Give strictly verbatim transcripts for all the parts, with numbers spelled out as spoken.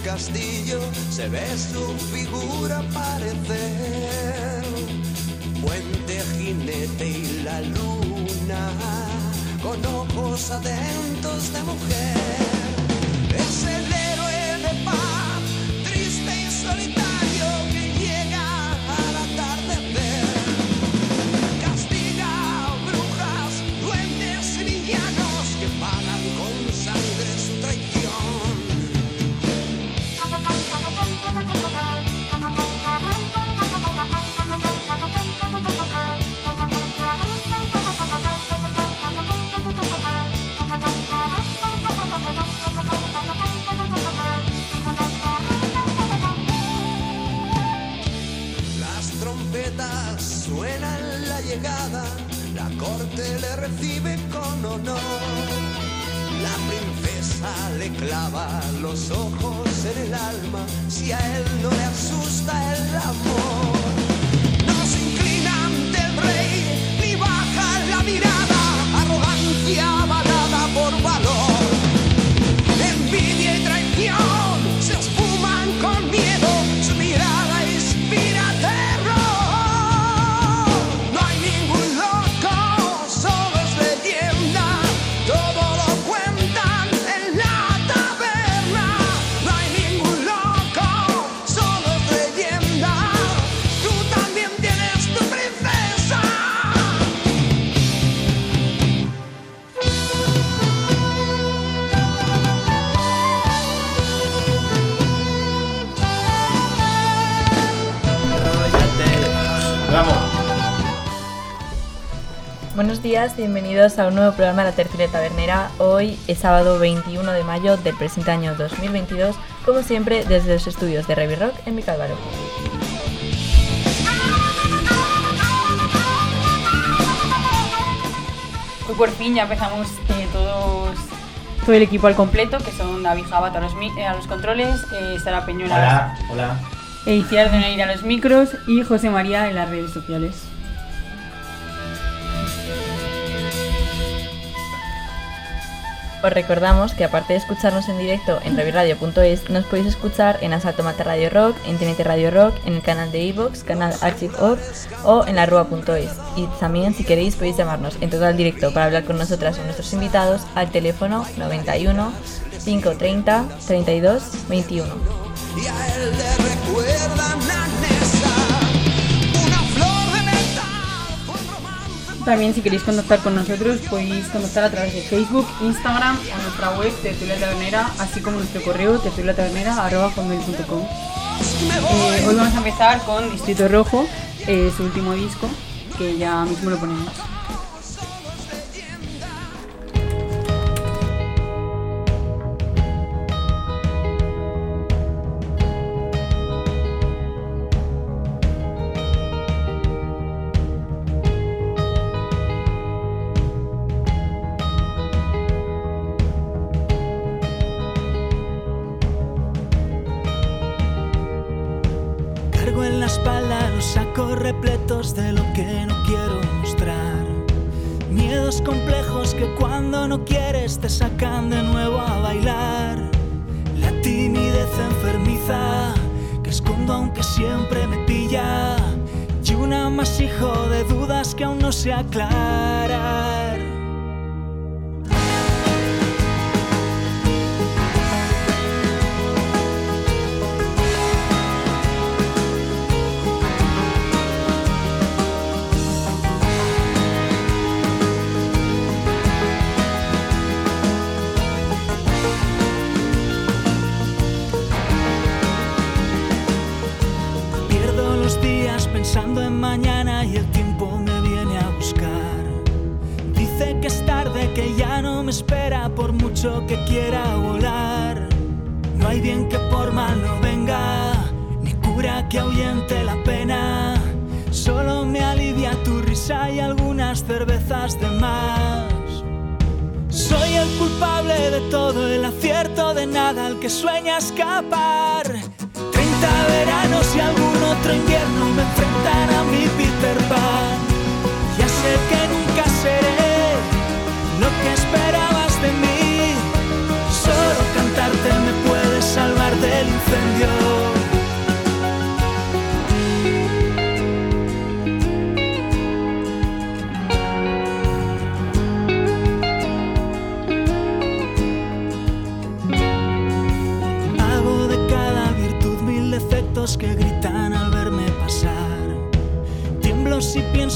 castillo se ve su figura aparecer. Puente, jinete y la luna, con ojos atentos de mujer. Es el héroe de paz, triste y solitario, que llega al atardecer. Castiga a brujas, duendes y villanos que pagan con sangre su traición. Suenan la llegada, la corte le recibe con honor. La princesa le clava los ojos en el alma, si a él no le asusta el amor. No se inclina ante el rey, ni baja la mirada, arrogancia avalada por valor. Envidia y traición se esfuman con miedo, su mirada inspira terror. Buenos días, bienvenidos a un nuevo programa de la Tertulia Tabernera. Hoy es sábado veintiuno de mayo del presente año dos mil veintidós, como siempre desde los estudios de Revi Rock en Vicálvaro. Hoy por fin ya empezamos eh, todos, todo el equipo al completo, que son David Jabat a los, eh, a los controles, eh, Sara Peñuelas, hola, hola. E Iciar de Neira a los micros y José María en las redes sociales. Os recordamos que aparte de escucharnos en directo en reviradio punto es, nos podéis escuchar en Asalto Mata Radio Rock, en T N T Radio Rock, en el canal de iVoox, canal Archive punto org o en la rúa punto es. Y también, si queréis, podéis llamarnos en total directo para hablar con nosotras o nuestros invitados al teléfono noventa y uno, quinientos treinta, treinta y dos, veintiuno. Y a él le recuerda una También, si queréis contactar con nosotros, podéis contactar a través de Facebook, Instagram o nuestra web Tertulia Tabernera, así como nuestro correo tertuliatabernera arroba hotmail punto com. Eh, hoy vamos a empezar con Distrito Rojo, eh, su último disco, que ya mismo lo ponemos. Repletos de lo que no quiero mostrar, miedos complejos que cuando no quieres te sacan de nuevo a bailar, la timidez enfermiza que escondo aunque siempre me pilla, y un amasijo de dudas que aún no sé aclarar. Pensando en mañana y el tiempo me viene a buscar. Dice que es tarde, que ya no me espera por mucho que quiera volar. No hay bien que por mal no venga, ni cura que ahuyente la pena. Solo me alivia tu risa y algunas cervezas de más. Soy el culpable de todo, el acierto de nada, el que sueña escapar. Treinta veranos y algún otro invierno me enfrentan a mi Peter Pan. Ya sé que nunca seré lo que esperabas de mí. Solo cantarte me puede salvar del infierno.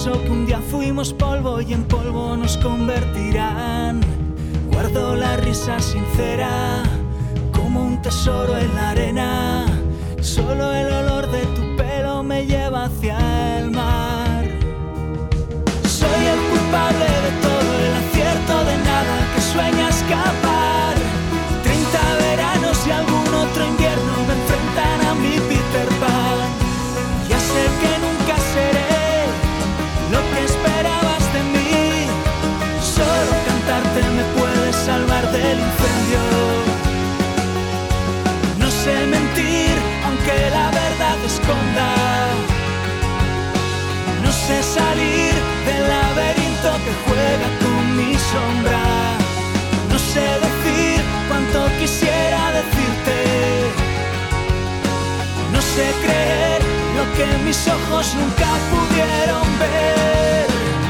Pienso que un día fuimos polvo y en polvo nos convertirán. Guardo la risa sincera como un tesoro en la arena. Solo el olor de tu pelo me lleva hacia el mar. Soy el culpable de todo, el acierto de nada que sueña escapar. Treinta veranos y algún otro invierno me enfrentan a mi Peter Pan. Ya sé que nunca seré lo que esperabas de mí. Solo cantarte me puede salvar del incendio. No sé mentir aunque la verdad esconda. No sé salir del laberinto que juega con mi sombra. No sé decir cuánto quisiera decirte. No sé creer lo que mis ojos nunca pudieron ver.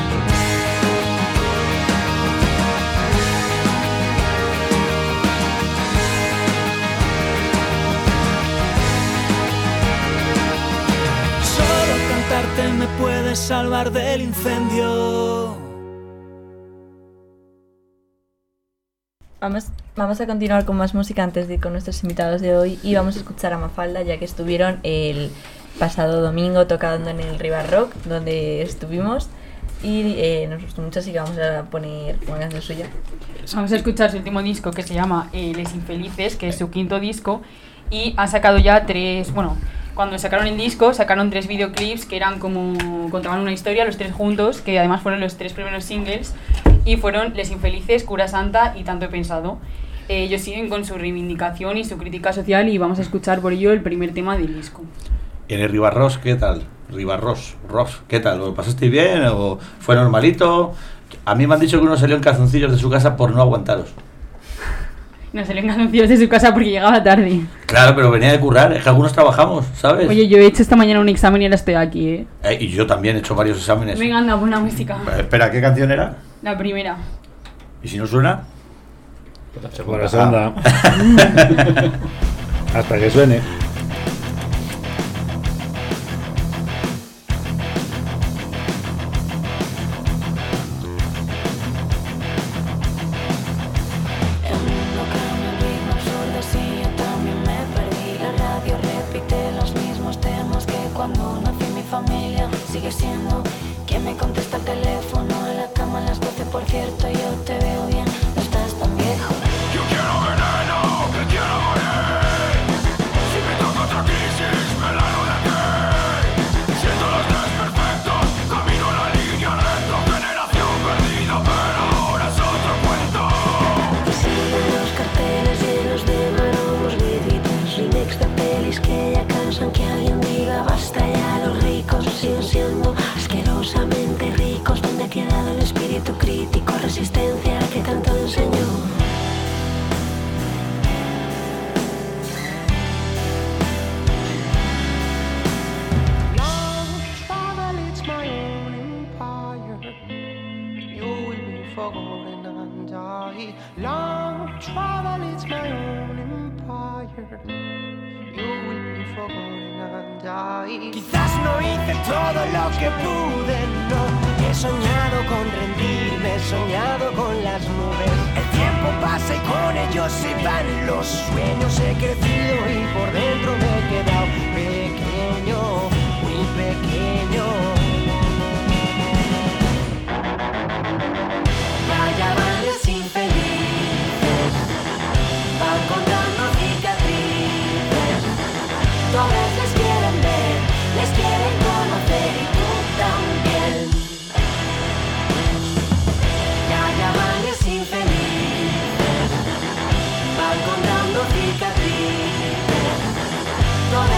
Solo cantarte me puede salvar del incendio. Vamos, vamos a continuar con más música antes de ir con nuestros invitados de hoy y vamos a escuchar a Mafalda, ya que estuvieron el pasado domingo tocando en el River Rock, donde estuvimos, y eh, nos gustó mucho, así que vamos a poner una canción suya. Vamos a escuchar su último disco, que se llama eh, Les Infelices, que es su quinto disco, y ha sacado ya tres, bueno, cuando sacaron el disco sacaron tres videoclips que eran como, contaban una historia los tres juntos, que además fueron los tres primeros singles, y fueron Les Infelices, Cura Santa y Tanto he pensado. Eh, ellos siguen con su reivindicación y su crítica social, y vamos a escuchar por ello el primer tema del disco. En el Ribarros, ¿qué tal? Ribarros, Ros, ¿qué tal? ¿Lo pasasteis bien o fue normalito? A mí me han dicho que uno salió en calzoncillos de su casa por no aguantaros. No salió en calzoncillos de su casa porque llegaba tarde. Claro, pero venía de currar, es que algunos trabajamos, ¿sabes? Oye, yo he hecho esta mañana un examen y ahora estoy aquí, ¿eh? Eh, y yo también he hecho varios exámenes. Venga, anda, pon la música. Eh, espera, ¿qué canción era? La primera. ¿Y si no suena? Por la segunda. Hasta que suene. Quizás no hice todo lo que pude, no. He soñado con rendirme, he soñado con las nubes. El tiempo pasa y con ellos se van los sueños. He crecido y por dentro me he quedado pequeño, muy pequeño. Vaya vales infelices, van contando cicatrices. Todas les quieren ver, les quieren conocer y tú también. Ya llamarles infelices, van contando cicatrices. Todas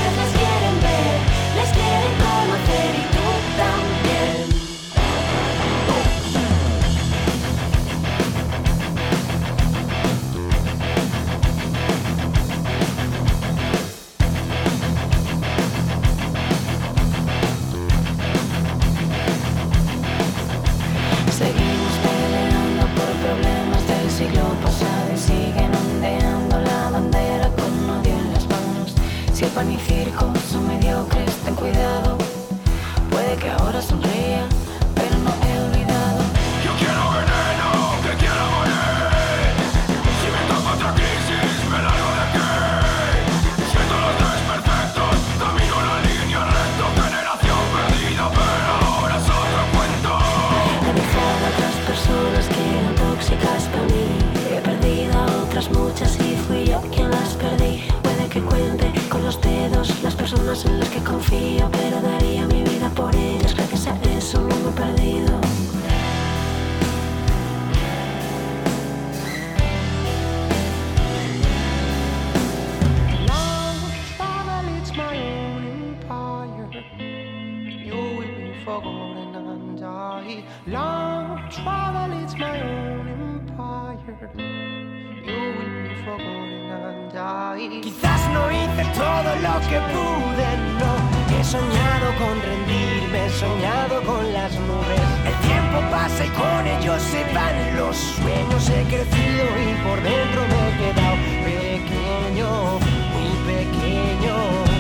tóxicas para mí. He perdido a otras muchas y fui yo quien las perdí. Puede que cuente con los dedos las personas en las que confío, pero daría mi vida por ellas. Gracias a eso no me he perdido. Long travel, it's my own empire. You will be forgotten and die. Quizás no hice todo lo que pude, no. He soñado con rendirme, he soñado con las nubes. El tiempo pasa y con ellos se van los sueños. He crecido y por dentro me he quedado pequeño, muy pequeño.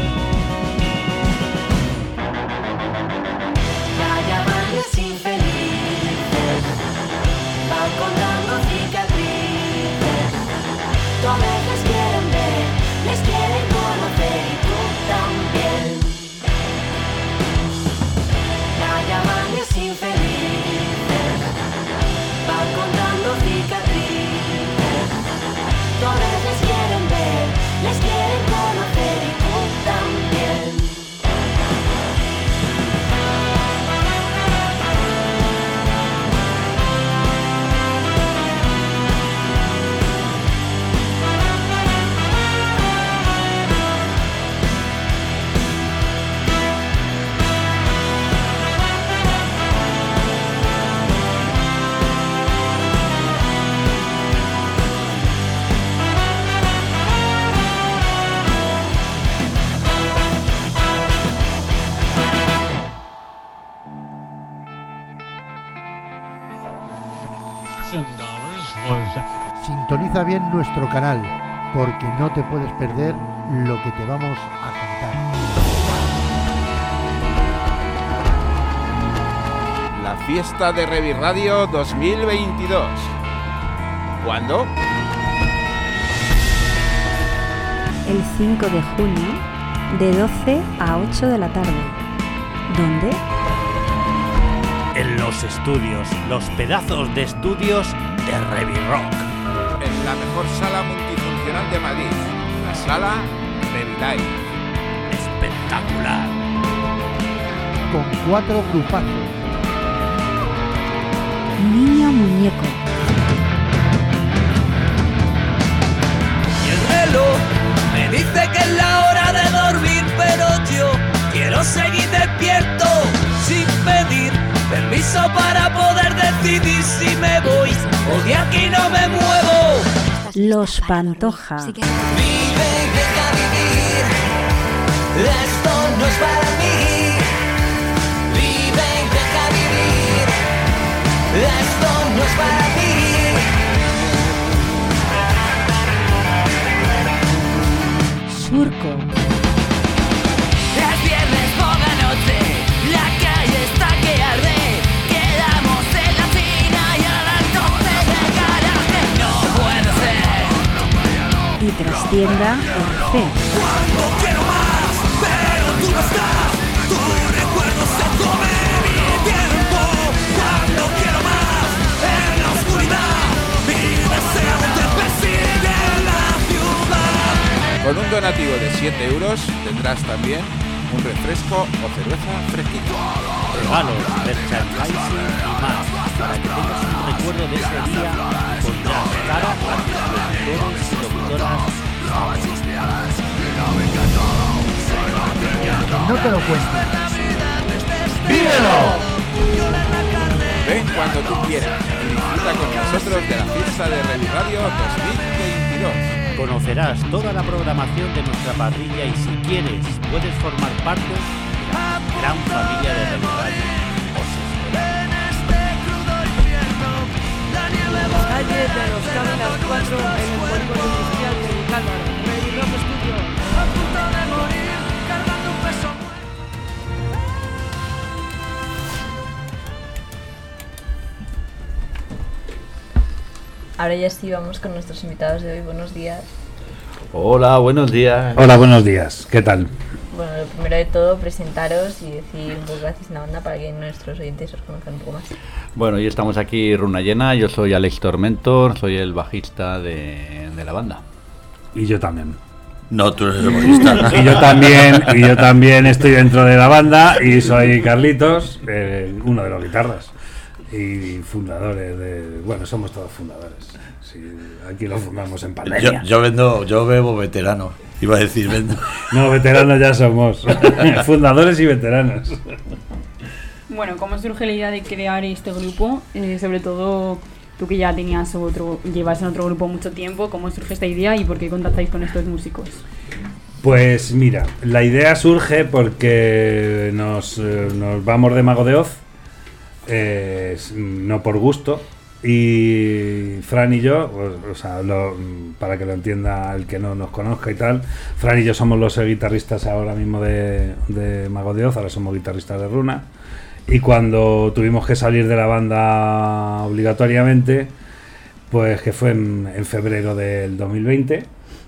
Vaya valles infelices, van contando cicatrices. Tú a veces quieren ver, les quieren conocer y tú también. Vaya valles infelices, van contando cicatrices. Tú a veces quieren ver, les quieren conocer y tú también. Sintoniza bien nuestro canal, porque no te puedes perder lo que te vamos a contar. La fiesta de Revirradio dos mil veintidós. ¿Cuándo? El cinco de junio, de doce a ocho de la tarde. ¿Dónde? En los estudios, los pedazos de estudios de Revirrock. En la mejor sala multifuncional de Madrid, la sala Revilive. Espectacular. Con cuatro grupazos. Niño Muñeco. Y el reloj me dice que es la hora de dormir, pero yo quiero seguir despierto sin pedir permiso para poder decidir si me voy o de aquí no me muevo. Los Pantoja. Vive y deja vivir, esto no es para mí. Vive y deja vivir, esto no es para mí. Surco. Es viernes por la noche, la calle está que arde. Quedamos en la cina y a las doce de garaje. No puede ser. Y trastienda R C. Cuando quiero más, pero tú no estás. Tu recuerdo se come mi tiempo. Cuando quiero más, en la oscuridad, mi deseo te persigue en la ciudad. Con un donativo de siete euros tendrás también un refresco o cerveza fresquita. Regalos, merchandising y más, para que tengas un recuerdo de ese día y pondrás cara a tus doctores y doctoras. No te lo cuentes. ¡Vívelo! Ven cuando tú quieras y disfruta con nosotros de la fiesta de Revirradio dos mil veintidós. Conocerás toda la programación de nuestra parrilla y si quieres puedes formar parte de la gran familia de Revirradio. Calle de los Cámaras cuatro en el polígono industrial de Calvar. Revirrock Studio. A punto de morir, cargando un peso. Ahora ya sí vamos con nuestros invitados de hoy. Buenos días. Hola, buenos días. Hola, buenos días. ¿Qué tal? Bueno, lo primero de todo, presentaros y decir un poco qué hacéis en la banda para que nuestros oyentes os conozcan un poco más. Bueno, y estamos aquí, Runa Llena. Yo soy Alex Tormentor, soy el bajista de, de la banda. Y yo también. No, tú eres el bajista. y yo también, y yo también estoy dentro de la banda y soy Carlitos, eh, uno de los guitarras y fundadores de, bueno, somos todos fundadores. Sí, aquí lo fundamos en pandemia. Yo, yo vendo, yo bebo veterano. Iba a decir vendo. No, veteranos ya somos. Fundadores y veteranos. Bueno, ¿cómo surge la idea de crear este grupo? Eh, sobre todo tú que ya tenías otro, llevas en otro grupo mucho tiempo, ¿cómo surge esta idea y por qué contactáis con estos músicos? Pues mira, la idea surge porque nos, eh, nos vamos de Mago de Oz, eh, no por gusto, y Fran y yo, pues, o sea, lo, para que lo entienda el que no nos conozca y tal, Fran y yo somos los guitarristas ahora mismo de, de Mago de Oz, ahora somos guitarristas de Runa. Y cuando tuvimos que salir de la banda obligatoriamente, pues que fue en, en febrero del dos mil veinte,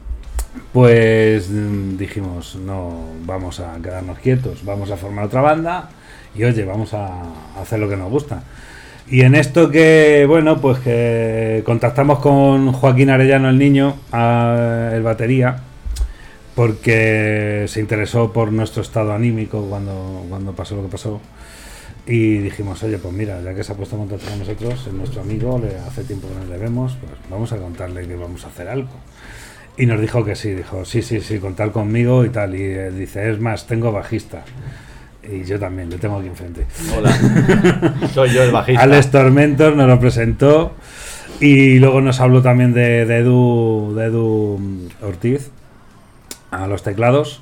pues dijimos, no, vamos a quedarnos quietos, vamos a formar otra banda y oye, vamos a hacer lo que nos gusta. Y en esto que, bueno, pues que contactamos con Joaquín Arellano, el niño, a, el batería, porque se interesó por nuestro estado anímico cuando, cuando pasó lo que pasó. Y dijimos, oye, pues mira, ya que se ha puesto en contacto con nosotros, es nuestro amigo, le hace tiempo que no le vemos, pues vamos a contarle que vamos a hacer algo. Y nos dijo que sí, dijo, sí, sí, sí, contar conmigo y tal. Y eh, dice, es más, tengo bajista. Y yo también, le tengo aquí enfrente. Hola, soy yo el bajista. Alex Tormentor nos lo presentó y luego nos habló también de, de, Edu, de Edu Ortiz a los teclados.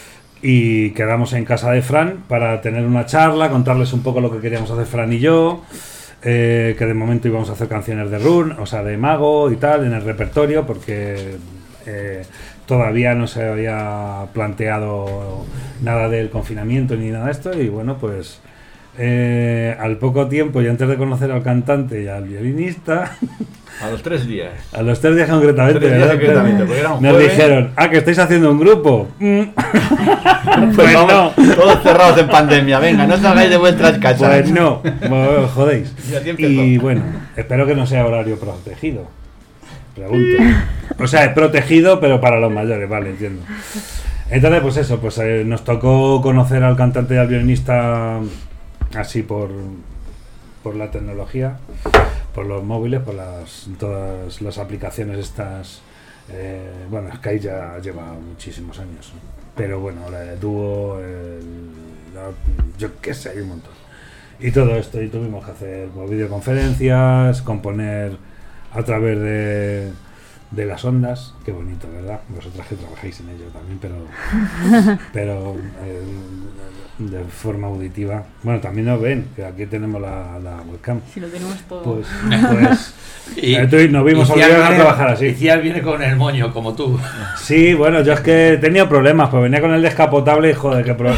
Y quedamos en casa de Fran para tener una charla, contarles un poco lo que queríamos hacer Fran y yo, eh, que de momento íbamos a hacer canciones de Run, o sea, de Mago y tal, en el repertorio, porque eh, todavía no se había planteado nada del confinamiento ni nada de esto, y bueno, pues eh, al poco tiempo, y antes de conocer al cantante y al violinista... A los tres días. A los tres días concretamente, tres días concretamente porque era un nos jueves. Dijeron, ah, que estáis haciendo un grupo. Pues, pues vamos, no. Todos cerrados en pandemia, venga, no salgáis de vuestras casas. Pues no, bueno, jodéis. Y, y bueno, espero que no sea horario protegido. Pregunto. O sea, es protegido, pero para los mayores, vale, entiendo. Entonces, pues eso, pues eh, nos tocó conocer al cantante y al violinista así por, por la tecnología, por los móviles, por las todas las aplicaciones estas. Eh, bueno, Skype ya lleva muchísimos años, ¿no? Pero bueno, ahora el dúo, el, la, yo qué sé, hay un montón. Y todo esto, y tuvimos que hacer pues, videoconferencias, componer a través de, de las ondas. Qué bonito, ¿verdad? Vosotras que trabajáis en ello también, pero, pero eh, de forma auditiva. Bueno, también nos ven, que aquí tenemos la, la webcam. Si lo tenemos todo. Pues, pues y, eh, tú, nos vimos obligados a trabajar así. Y Ciar viene con el moño, como tú. Sí, bueno, yo es que tenía problemas, pues venía con el descapotable y joder, qué problema.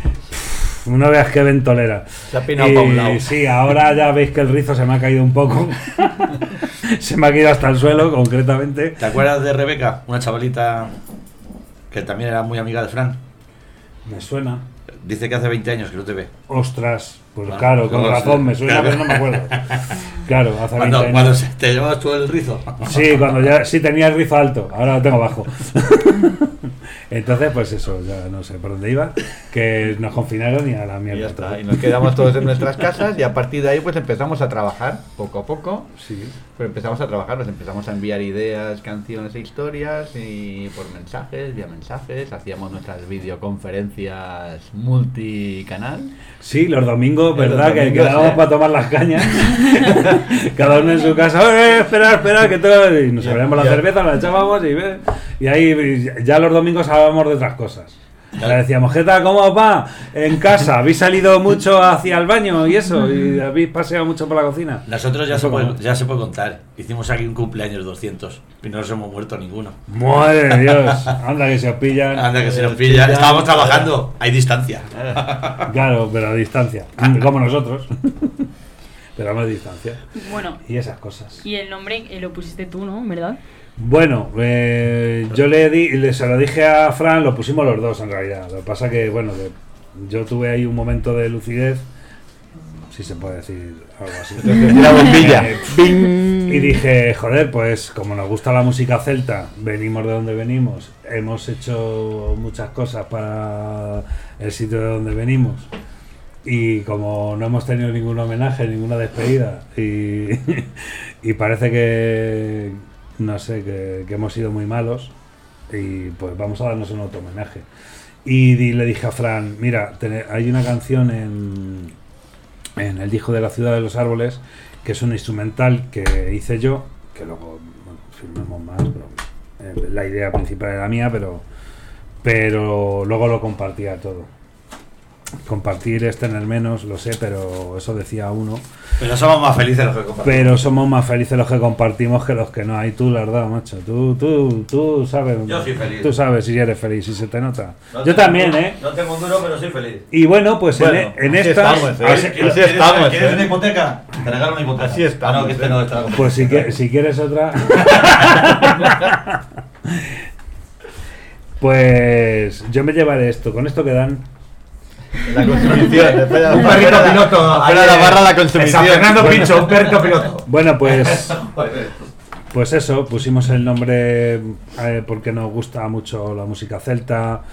No veas qué ventolera. Se ha pinado para un lado. Sí, ahora ya veis que el rizo se me ha caído un poco. Se me ha caído hasta el suelo, concretamente. ¿Te acuerdas de Rebeca? Una chavalita que también era muy amiga de Fran. Me suena. Dice que hace veinte años que no te ve. Ostras, pues Bueno, claro, con no razón, sé. me suena, Claro. pero no me acuerdo. Claro, hace Cuando, veinte cuando años. se- te llevabas tú el rizo. Sí, cuando ya sí tenía el rizo alto, ahora lo tengo bajo. Entonces, pues eso, ya no sé por dónde iba, que nos confinaron y a la Y mierda. ya está, todo. y nos quedamos todos en nuestras casas y a partir de ahí pues empezamos a trabajar poco a poco. Sí. Pues empezamos a trabajar, nos empezamos a enviar ideas, canciones e historias y por mensajes, vía mensajes, hacíamos nuestras videoconferencias multicanal. Sí, los domingos, Los ¿verdad? Que domingos, quedábamos ¿eh? para tomar las cañas. Cada uno en su casa. ¡Eh, espera, espera! Que todo... Y nos Ya, servíamos la ya. cerveza, la echábamos y, ve- y ahí ya los domingos hablábamos de otras cosas. Le decíamos, ¿qué tal? ¿Cómo va? En casa, ¿habéis salido mucho hacia el baño y eso? ¿Y habéis paseado mucho por la cocina? Nosotros ya Eso se, puede, como- ya se puede contar. Hicimos aquí un cumpleaños doscientos y no nos hemos muerto ninguno. ¡Madre de Dios! Anda que se os pillan. Anda que se nos Eh, pilla. ya- Estábamos trabajando. Hay distancia. Claro, pero a distancia. Como nosotros. gramos de distancia. Bueno. Y esas cosas. Y el nombre eh, lo pusiste tú, ¿no? ¿Verdad? Bueno, eh, yo le di, le, se lo dije a Fran, lo pusimos los dos en realidad. Lo que pasa que, bueno, que yo tuve ahí un momento de lucidez, si se puede decir algo así. La bombilla. Eh, y dije, joder, pues como nos gusta la música celta, venimos de donde venimos, hemos hecho muchas cosas para el sitio de donde venimos. Y como no hemos tenido ningún homenaje, ninguna despedida, y, y parece que, no sé, que, que hemos sido muy malos, y pues vamos a darnos un auto homenaje. Y di, le dije a Fran, mira, ten, hay una canción en, en El disco de la ciudad de los árboles, que es un instrumental que hice yo, que luego bueno, filmamos más, pero eh, la idea principal era mía, pero, pero luego lo compartía todo. Compartir es tener menos, lo sé, pero eso decía uno. Pero somos más felices los que compartimos. Pero somos más felices los que compartimos que los que no hay. Tú, la verdad, macho. Tú, tú, tú sabes. Yo soy feliz. Tú sabes si eres feliz, si se te nota. No Yo también, ¿eh? No tengo un duro, pero soy feliz. Y bueno, pues bueno, en, en así esta. estamos, ¿eh? así, Así estamos, ¿Quieres ¿eh? una hipoteca? Te regalo una hipoteca. Así estamos, Ah, no, que este ¿eh? no está. pues si, que, si quieres otra. Pues yo me llevaré esto. Con esto que dan. La consumición. Espera, Un perrito piloto. espera la barra la consumición. San Fernando Pincho, un perrito piloto. Bueno, pues. Pues eso, pusimos el nombre eh, porque nos gusta mucho la música celta.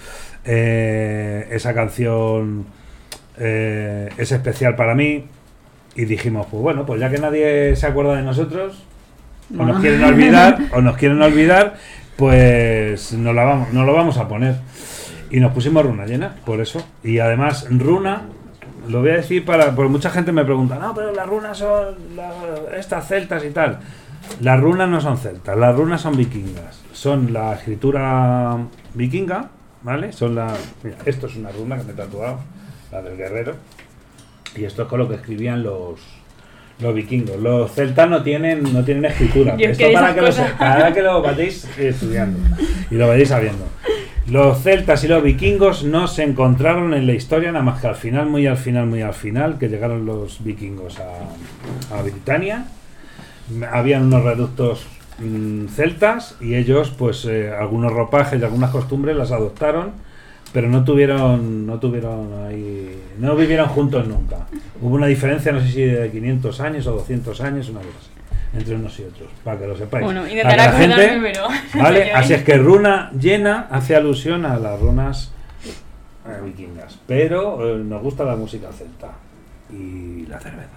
Eh, esa canción eh, es especial para mí. Y dijimos, pues bueno, pues ya que nadie se acuerda de nosotros, o nos quieren olvidar, o nos quieren olvidar, pues nos, la vamos, nos lo vamos a poner. Y nos pusimos Runa Llena, por eso. Y además, Runa, lo voy a decir para... Porque mucha gente me pregunta, no, pero las runas son la, estas celtas y tal. Las runas no son celtas, las runas son vikingas. Son la escritura vikinga, ¿vale? Son la... Mira, esto es una runa que me he tatuado, la del guerrero. Y esto es con lo que escribían los... Los vikingos. Los celtas no tienen, no tienen escritura. Yo Esto que para que, lo, cosas... para que lo vayáis estudiando y lo vayáis sabiendo. Los celtas y los vikingos no se encontraron en la historia nada más que al final, muy al final, muy al final, que llegaron los vikingos a, a Britania. Habían unos reductos mmm, celtas y ellos, pues, eh, algunos ropajes y algunas costumbres las adoptaron, pero no tuvieron, no tuvieron ahí, no vivieron juntos nunca. Hubo una diferencia, no sé si de quinientos años o doscientos años, una cosa así, entre unos y otros, para que lo sepáis. Bueno, Para intentaré que la gente, acordarme, pero... ¿vale? Así es que Runa Llena hace alusión a las runas eh, vikingas, pero eh, nos gusta la música celta y la cerveza.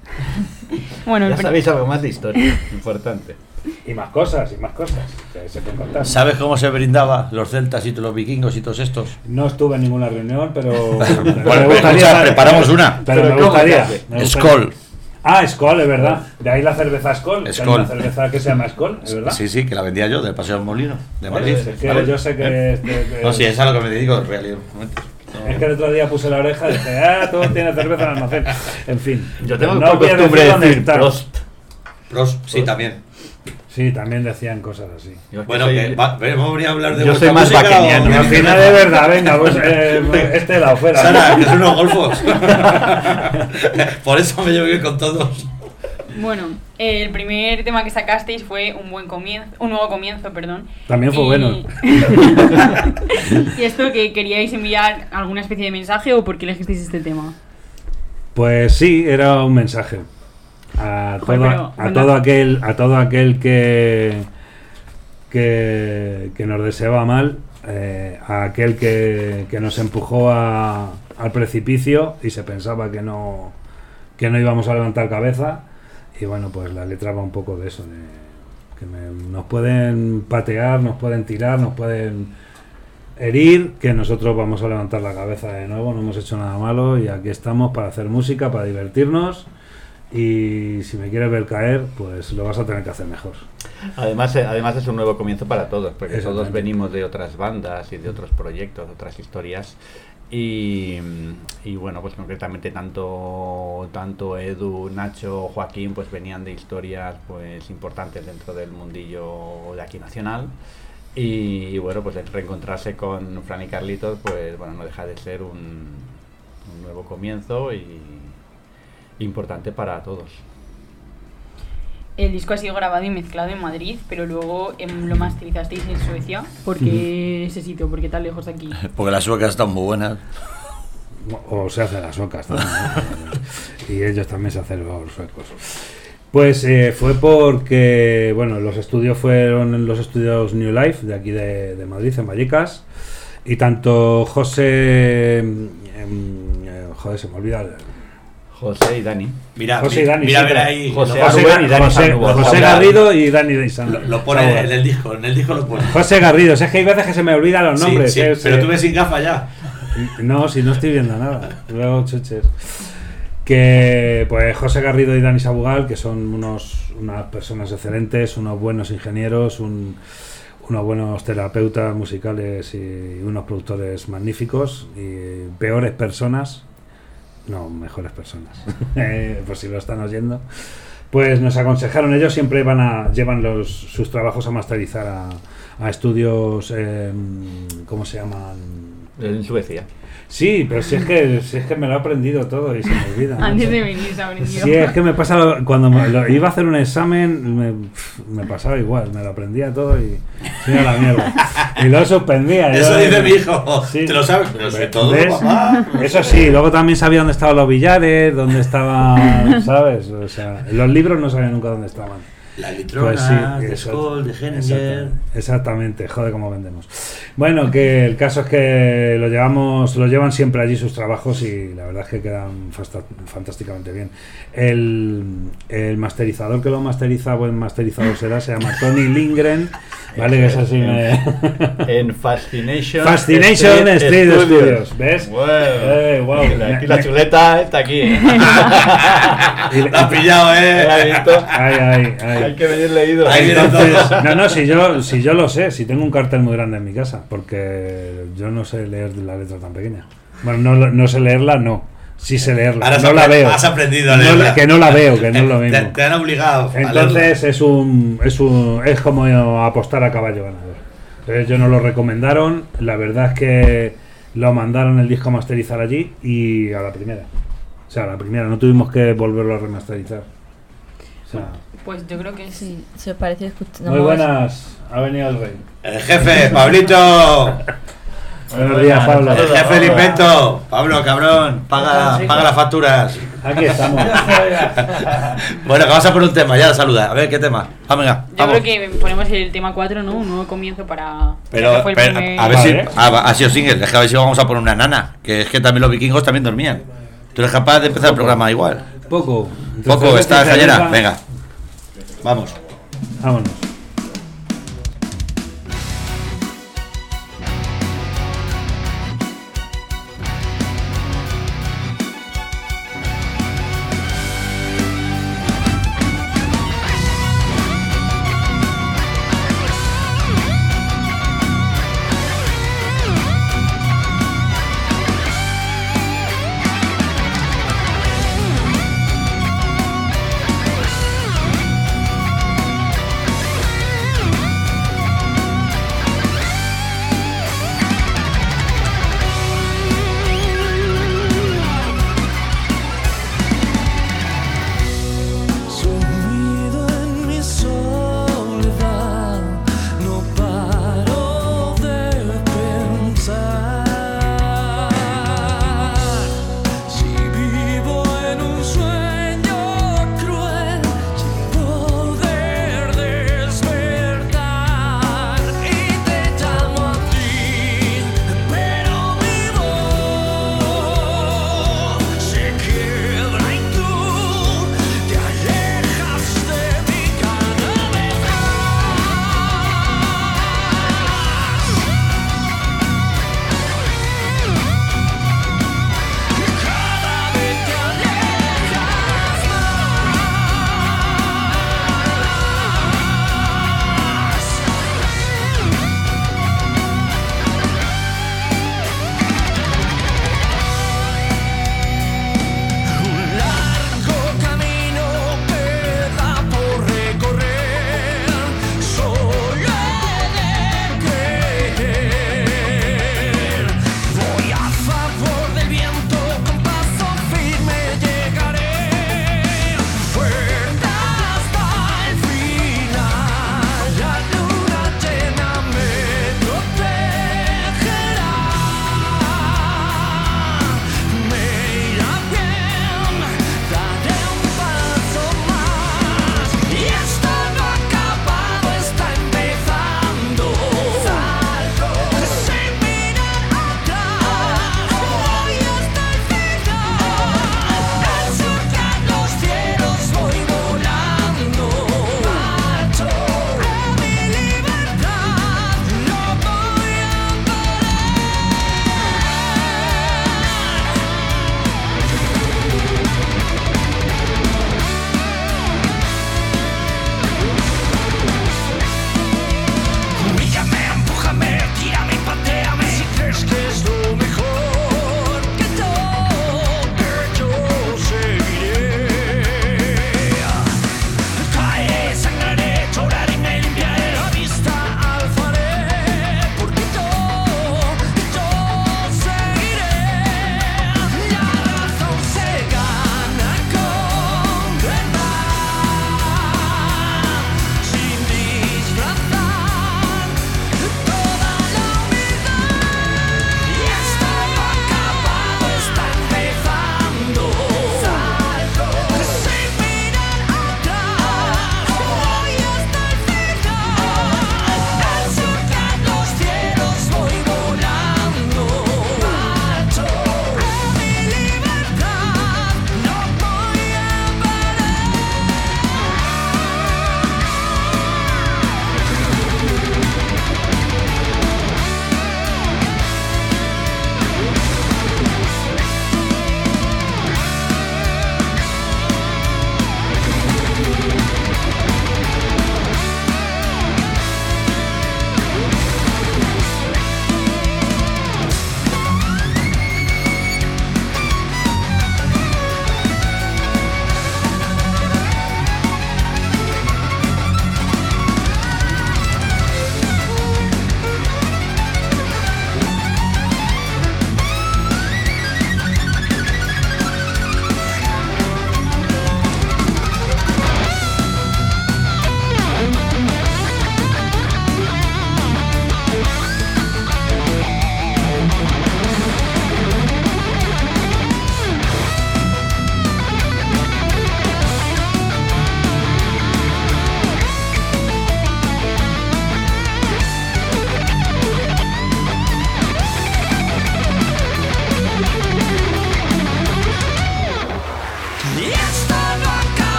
Bueno, Ya el sabéis algo más de historia, importante. Y más cosas, y más cosas que se pueden contar. ¿Sabes cómo se brindaba los celtas y los vikingos y todos estos? No estuve en ninguna reunión, pero... Bueno, pero escucha, preparamos una. Pero, Pero me ¿cómo gustaría. se hace? me gustaría. Skol. Ah, Skol, es verdad. De ahí la cerveza Skol. que hay Skol. una cerveza que se llama Skol, es verdad. Sí, sí, que la vendía yo del Paseo del Molino, de Madrid. Es que ¿Vale? yo sé que... ¿Eh? es de- de- No, sí, es a lo que me dedico en realidad. Es que el otro día puse la oreja y dije, ah, todo tiene cerveza en el almacén. En fin. Yo tengo no por voy a costumbre decir dónde decir está. Prost. Prost, sí, también. Sí, también decían cosas así. Yo es que Bueno, soy- que va, vamos a venir a hablar de Yo vuestra soy más música, vaqueniano. o- Al final de verdad, venga, pues eh, este lado fuera. Sara, que son unos golfos. Por eso me llevo bien con todos. Bueno, eh, el primer tema que sacasteis fue un buen comienzo, un nuevo comienzo, perdón. También fue Y- bueno. ¿Y esto que queríais enviar alguna especie de mensaje o por qué elegisteis este tema? Pues sí, era un mensaje a Joder, todo, pero, a bueno. todo aquel a todo aquel que que, que nos deseaba mal, eh, a aquel que, que nos empujó a, al precipicio y se pensaba que no que no íbamos a levantar cabeza. Y bueno, pues la letra va un poco de eso, de que me- nos pueden patear, nos pueden tirar, nos pueden herir, que nosotros vamos a levantar la cabeza de nuevo, no hemos hecho nada malo y aquí estamos para hacer música, para divertirnos, y si me quieres ver caer, pues lo vas a tener que hacer mejor. Además, eh, además es un nuevo comienzo para todos, porque todos Exactamente. venimos de otras bandas y de otros proyectos, de otras historias. Y, y bueno, pues concretamente tanto tanto Edu, Nacho, Joaquín, pues venían de historias pues importantes dentro del mundillo de aquí nacional. Y, y bueno, pues el reencontrarse con Fran y Carlitos, pues bueno, no deja de ser un, un nuevo comienzo y, importante para todos. El disco ha sido grabado y mezclado en Madrid, pero luego em, lo masterizasteis en Suecia. ¿Por qué ese sitio? ¿Por qué tan lejos de aquí? Porque las suecas están muy buenas. O se hacen las suecas también, ¿no? Y ellos también se hacen los suecos. Pues eh, fue porque, bueno, los estudios fueron los estudios New Life, de aquí de, de Madrid, en Vallecas. Y tanto José... Eh, joder, se me olvida... José y Dani. Mira, José y Dani, mira, sí, mira pero- ahí. José José, Rubén y Dani José, Sandoval. José Garrido y Dani de San. Lo, lo pone en el disco, en el disco lo pone. José Garrido, si es que hay veces que se me olvidan los Sí, nombres. sí, eh, pero se- tú ves sin gafas ya. No, si no estoy viendo nada. Luego chuches. Que pues José Garrido y Dani Sabugal, que son unos unas personas excelentes, unos buenos ingenieros, un, unos buenos terapeutas musicales y unos productores magníficos, y peores personas, no, mejores personas, eh, por si lo están oyendo, pues nos aconsejaron. Ellos siempre van a llevan los, sus trabajos a masterizar a, a estudios, eh, ¿cómo se llaman? En Suecia. Sí, pero si es que si es que me lo he aprendido todo y se me olvida. Antes ¿no? de venir se ha aprendido. Sí, es que me pasa lo- cuando me- lo- iba a hacer un examen, me, me pasaba igual, me lo aprendía todo y se iba a la mierda. Y luego suspendía. Eso yo- dice mi hijo. Sí. Te lo sabes, pero sé todo, ¿Ves? papá. Eso sí, luego también sabía dónde estaban los billares, dónde estaban, ¿sabes? O sea, en los libros no sabía nunca dónde estaban. La litrona, Pues sí, de eso- Skoll, de Henninger. Exactamente, exactamente, joder cómo vendemos. Bueno, que el caso es que lo llevamos, lo llevan siempre allí sus trabajos y la verdad es que quedan fasta- fantásticamente bien. El, el masterizador que lo masteriza, buen masterizador será, se llama Tony Lindgren, vale, que es así me... En Fascination, Fascination Street Studios, ¿ves? Wow. Eh, wow. Aquí la chuleta está aquí. Lo has pillado, eh. ¿La has visto? Ay, ay, ay. Hay que venir leído. Ahí viene Entonces, todo. no, no, si yo, si yo lo sé, si tengo un cartel muy grande en mi casa, porque yo no sé leer la letra tan pequeña. Bueno, no, no sé leerla, no. Sí sé leerla, Ahora has no la apre- veo. has aprendido a No leerla. la- que no la veo, que no es lo Te, mismo. te han obligado. a Entonces es un, es un, es como apostar a caballo ganador. Entonces ellos nos lo recomendaron, la verdad es que lo mandaron el disco a masterizar allí y a la primera. O sea, a la primera, no tuvimos que volverlo a remasterizar. O sea, Pues yo creo que sí. Sí, se parece escuchando. muy buenas, ha venido el rey. El jefe, Pablito. Buenos días, Pablo. El jefe del invento. Pablo, cabrón. Paga, paga las facturas. Aquí estamos. Bueno, que vamos a por un tema, ya saluda. A ver, ¿qué tema? Ah, venga, Yo vamos. creo que ponemos el tema cuatro, ¿no? Un nuevo comienzo para... Pero, que fue el pero, primer- a ver si Vale. ah, ha sido single, es que a ver si vamos a poner una nana, que es que también los vikingos también dormían. ¿Tú eres capaz de empezar el programa igual? Poco. Poco, está Entonces, cañera, venga. Vamos. Vámonos. Thank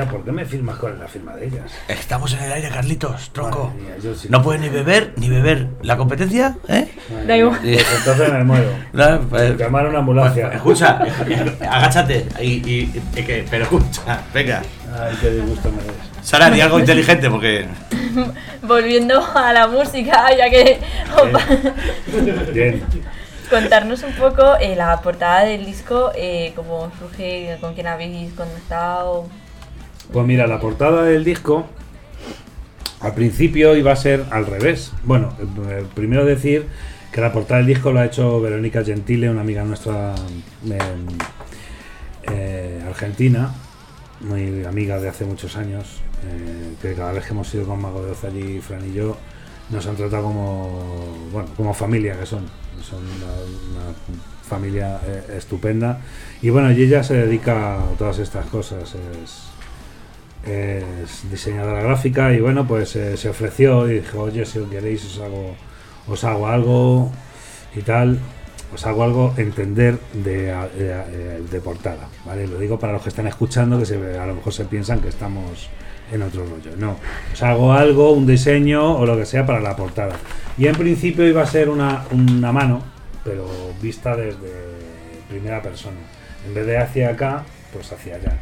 hija, ¿por qué me firmas con la firma de ellas? Estamos en el aire, Carlitos, tronco. Madre mía, yo sí no que- puedes ni beber, ni beber. ¿La competencia? ¿Eh? Madre Da mía, igual. Pues entonces me muero. No, pues- Llamar a una ambulancia. Pues, escucha, agáchate. Y, y, y que, pero escucha, venga. Ay, qué disgusto me des. Sara, di algo inteligente porque. Volviendo a la música, ya que Bien. contarnos un poco eh, la portada del disco, eh, cómo surge, con quién habéis conectado. Pues mira, la portada del disco al principio iba a ser al revés. Bueno, eh, primero decir que la portada del disco la ha hecho Verónica Gentile, una amiga nuestra eh, eh, argentina, muy amiga de hace muchos años, eh, que cada vez que hemos ido con Mago de Oz allí, Fran y yo, nos han tratado como, bueno, como familia que son. Son una, una familia eh, estupenda. Y bueno, y ella se dedica a todas estas cosas. Es, es diseñadora gráfica y bueno, pues eh, se ofreció y dijo, oye, si queréis os hago, os hago algo y tal. Os hago algo entender de, de, de portada, ¿vale? Lo digo para los que están escuchando, que se, a lo mejor se piensan que estamos en otro rollo. No, os hago algo, un diseño o lo que sea para la portada. Y en principio iba a ser una, una mano, pero vista desde primera persona. En vez de hacia acá, pues hacia allá.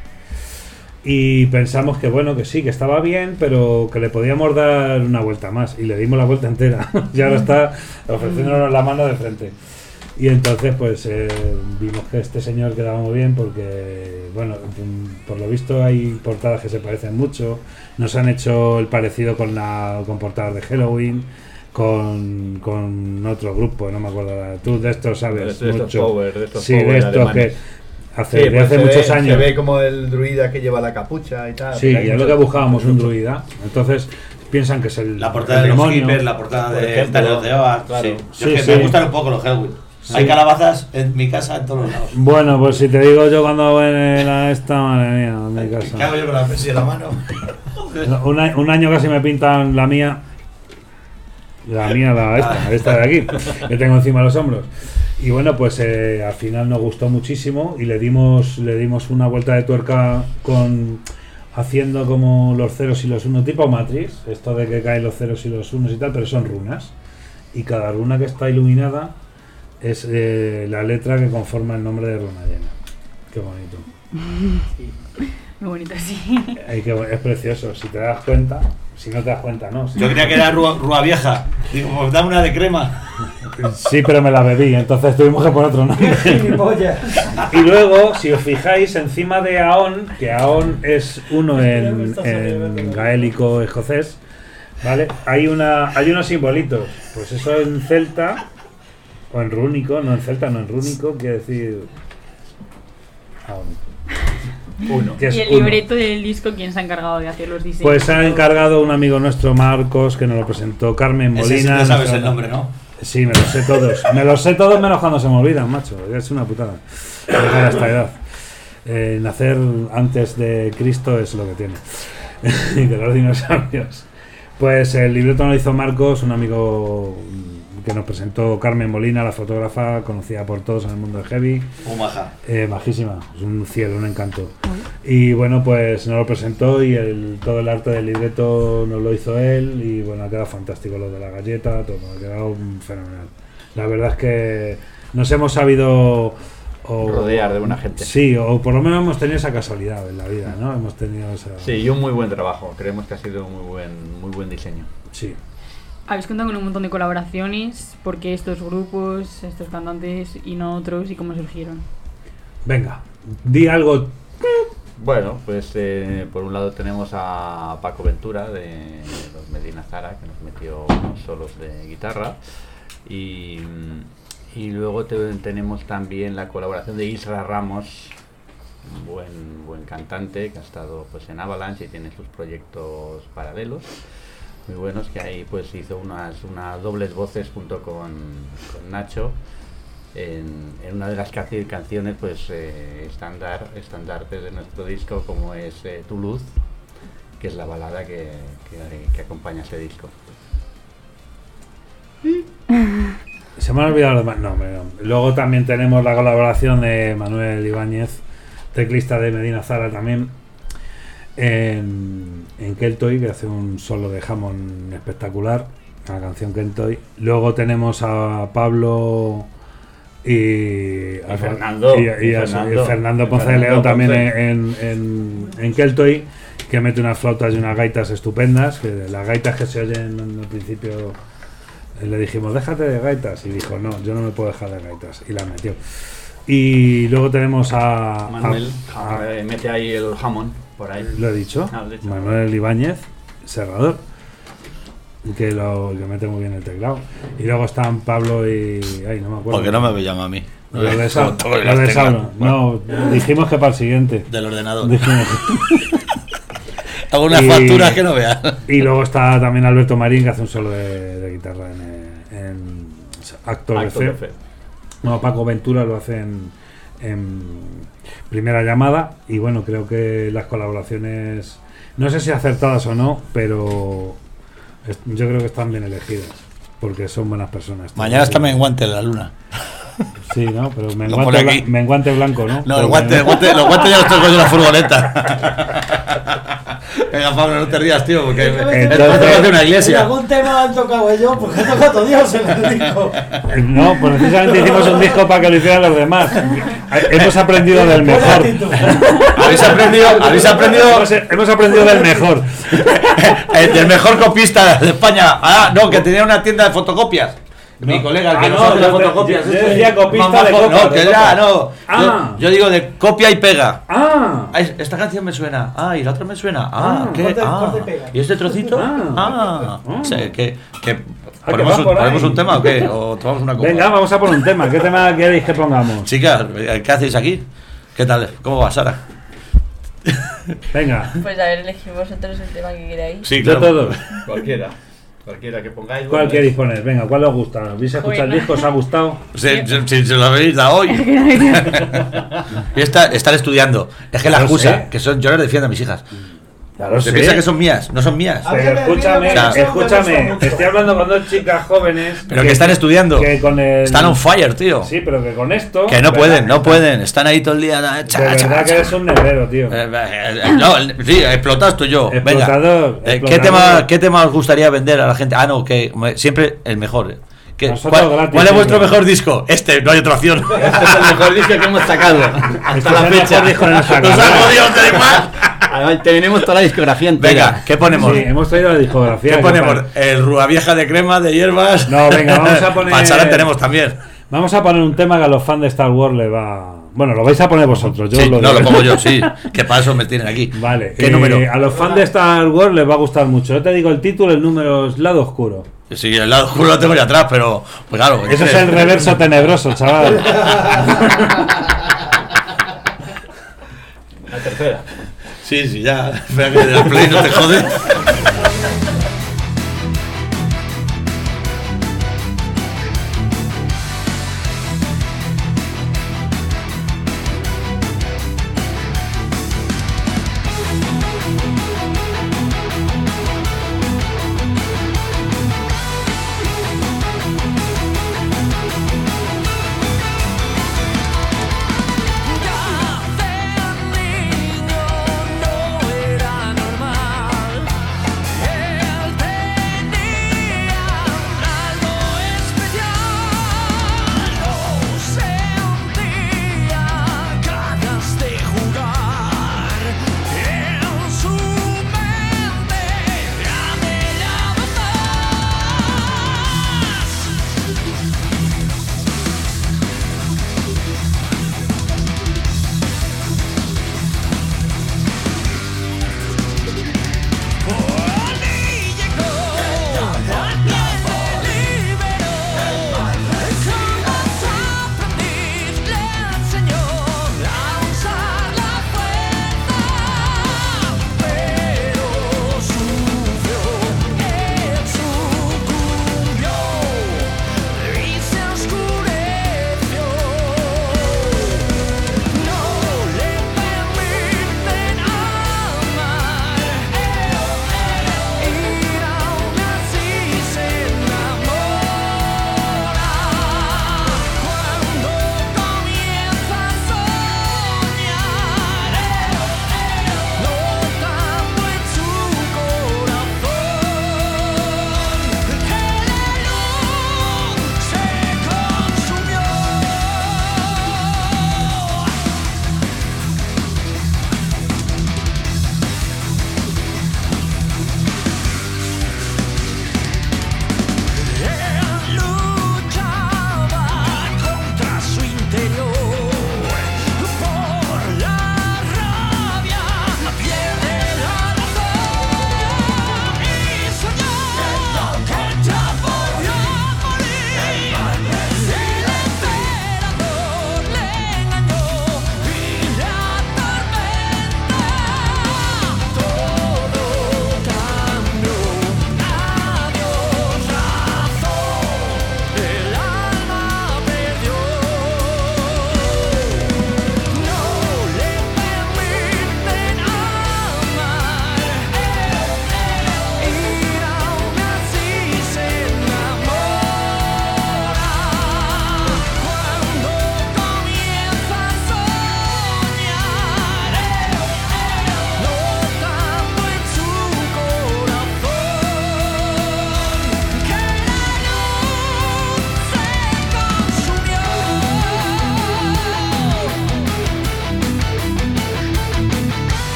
Y pensamos que bueno, que sí, que estaba bien, pero que le podíamos dar una vuelta más. Y le dimos la vuelta entera. Y ahora está ofreciéndonos la mano de frente. Y entonces pues eh, vimos que este señor quedaba muy bien porque, bueno, por lo visto hay portadas que se parecen mucho. Nos han hecho el parecido con la con portadas de Halloween, con, con otro grupo, no me acuerdo. Tú de estos sabes de estos mucho. power, de estos sí, power de estos alemanes. que hace, Sí, de pues hace se muchos ve, años. Se ve como el druida que lleva la capucha y tal. Sí, porque hay y es lo muchos- que buscábamos, un druida. Entonces piensan que es el La portada el de los demonio. Keepers, la portada Por de ejemplo, Talos de Oa. claro. Sí. Yo Sí, es que sí. me gustan un poco los Halloween. Sí. Hay calabazas en mi casa en todos los lados. Bueno, pues si te digo yo cuando voy en la esta, madre mía, en mi casa. ¿Qué hago yo con la pesi en la mano? Un, a- un año casi me pintan la mía. La mía, la esta, esta de aquí, que tengo encima de los hombros. Y bueno, pues eh, al final nos gustó muchísimo y le dimos le dimos una vuelta de tuerca con haciendo como los ceros y los unos, tipo Matrix, esto de que caen los ceros y los unos y tal, pero son runas. Y cada runa que está iluminada es eh, la letra que conforma el nombre de runa llena. Qué bonito. Muy bonito, sí. Ay, qué bon- es precioso, si te das cuenta. Si no te das cuenta, no. Si- Yo creía que era Rúa, Rúa Vieja. Digo, pues dame una de crema. Sí, pero me la bebí, entonces tuvimos que poner otro nombre. Y luego, si os fijáis, encima de Aon, que Aon es uno en, en gaélico escocés, ¿vale? Hay una hay unos simbolitos. Pues eso en celta, o en rúnico, no en celta, no en rúnico, quiere decir Aon. Uno. Que es Y el uno. libreto del disco, ¿quién se ha encargado de hacer los diseños? Pues se ha encargado un amigo nuestro, Marcos, que nos lo presentó, Carmen Ese sí Molina. te sabes nuestra- el nombre, ¿no? Sí, me los sé todos. Me los sé todos menos cuando se me olvidan, macho. Es una putada. Llegar a esta edad. Eh, nacer antes de Cristo es lo que tiene. Y de los dinosaurios. Pues el libreto lo hizo Marcos, un amigo que nos presentó, Carmen Molina, la fotógrafa, conocida por todos en el mundo del heavy. Muy maja. Eh, majísima, es un cielo, un encanto. Y bueno, pues nos lo presentó y el, todo el arte del libreto nos lo hizo él y bueno, ha quedado fantástico lo de la galleta, todo, ha quedado fenomenal. La verdad es que nos hemos sabido o- Rodear de buena gente. Sí, o por lo menos hemos tenido esa casualidad en la vida, ¿no? Hemos tenido esa... Sí, y un muy buen trabajo. Creemos que ha sido un muy buen, muy buen diseño. Sí. Habéis contado con un montón de colaboraciones. ¿Por qué estos grupos, estos cantantes y no otros? ¿Y cómo surgieron? Venga, di algo. Bueno, pues eh, por un lado tenemos a Paco Ventura de los Medina Zara, que nos metió unos solos de guitarra. Y, y luego te- tenemos también la colaboración de Isra Ramos, un buen, buen cantante que ha estado pues en Avalanche y tiene sus proyectos paralelos muy buenos, que ahí pues hizo unas, unas dobles voces junto con, con Nacho en, en una de las canci- canciones pues eh, estándar, estandartes de nuestro disco, como es eh, Tu Luz, que es la balada que, que, que acompaña ese disco. Se me han olvidado los demás. No, hombre, no. Luego también tenemos la colaboración de Manuel Ibáñez, teclista de Medina Zara también. en, en Keltoy, que hace un solo de Hammond espectacular, la canción Keltoy. Luego tenemos a Pablo y a Fernando y, y, y a- Fernando. y Fernando Ponce de Fernando León también Ponce. en, en, en Keltoy, que mete unas flautas y unas gaitas estupendas, que las gaitas que se oyen al principio eh, le dijimos déjate de gaitas y dijo no, yo no me puedo dejar de gaitas y las metió. Y luego tenemos a Manuel a- a- eh, mete ahí el jamón por ahí. lo he dicho, Ah, lo he dicho. Manuel Ibáñez, serrador, que lo que mete muy bien el teclado. Y luego están Pablo y ay, no me acuerdo. Porque no me llama a mí. Lo de Sa- Como lo las de teclas. Saulo. No, dijimos que para el siguiente. Del ordenador. Dijimos. Hago unas Y- facturas que no veas. Y luego está también Alberto Marín, que hace un solo de, de guitarra en, eh, en Actor de Actor Fe. de Fe. No, Paco Ventura lo hace en, en Primera Llamada. Y bueno, creo que las colaboraciones, no sé si acertadas o no, pero es- yo creo que están bien elegidas, porque son buenas personas. Mañana está Menguante en la luna. Sí, ¿no? Pero Lo menguante, pone bla- aquí. menguante blanco, ¿no? No, el guante, el guante, los guantes ya los tengo yo en la furgoneta. Venga, Pablo, no te rías, tío, porque Entonces- esto te hace una En iglesia. algún tema han tocado yo, porque he tocado Dios en el disco. Eh, No, pues precisamente hicimos un disco para que lo hicieran los demás. Hemos aprendido del mejor. ¿Habéis aprendido? ¿Habéis aprendido? Hemos, hemos aprendido del mejor. El del mejor copista de España. Ah, no, que tenía una tienda de fotocopias. Mi colega, el que Ah, nos no, hace las yo te- fotocopias. yo este, decía copista más de bajo. copas, No, de que copas. ya, no. Ah. Yo, yo digo de copia y pega. Ah. Ah, es- esta canción me suena. Ah, y la otra me suena. Ah, Ah, ¿qué? corta- Ah. corta y pega. ¿Y este trocito? Ah. Ah. O sea, que, que Ah, ¿ponemos, que va un, por ahí. ¿ponemos un tema o qué? ¿O tomamos una copa? Venga, vamos a por un tema. ¿Qué tema queréis que pongamos? Chicas, ¿qué hacéis aquí? ¿Qué tal? ¿Cómo va, Sara? Venga. Pues a ver, elegid vosotros el tema que queráis. Sí, Yo claro. todos. Cualquiera. Cualquiera que pongáis. ¿Cuál bueno, queréis poner? Venga, ¿cuál os gusta? ¿Habéis escuchado el Bueno. disco? ¿Os ha gustado? Si, si- si se lo habéis dado hoy. Y está, están estudiando. Es que la Lo excusa, sé. que son, yo les defiendo a mis hijas. Claro, Se sé. piensa que son mías, no son mías. A mí Pero me- escúchame, mira, me- escúchame. me gusta Estoy hablando con dos chicas jóvenes. Pero que están estudiando. Que con el... Están on fire, tío. Sí, pero que con esto. Que no ¿verdad? pueden, no pueden. Están ahí todo el día. De cha, verdad cha, que cha. eres un negrero, tío. Eh, eh, eh, no, el- sí, explotas tú y yo. Venga. Explotador, Eh, ¿qué, explotador. tema, ¿Qué tema os gustaría vender a la gente? Ah, no, que me- siempre el mejor. ¿Qué- Nosotros ¿Cuál, gratis, cuál es vuestro siempre. mejor disco? Este, no hay otra opción. Este es el mejor disco que hemos sacado. Hasta Este la es el fecha. mejor disco de nuestra Nos carrera. ha jodido, te da igual. Además, tenemos toda la discografía entera. Venga, ¿qué ponemos? Sí, hemos traído la discografía. ¿Qué que ponemos? para- El Rúa Vieja de crema, de hierbas. No, venga, vamos a poner. Panchara tenemos también. Vamos a poner un tema que a los fans de Star Wars le va. Bueno, lo vais a poner vosotros. Yo Sí, lo no, digo. lo pongo yo, sí. Que para eso me tienen aquí. Vale. ¿Qué eh, número? A los fans de Star Wars les va a gustar mucho. Yo te digo el título, el número es Lado Oscuro. Sí, el lado oscuro lo tengo ya atrás, pero. Pues claro. Eso es el reverso tenebroso, chaval. La tercera. Sí, sí, ya. Espera que el play no te jode. No era normal.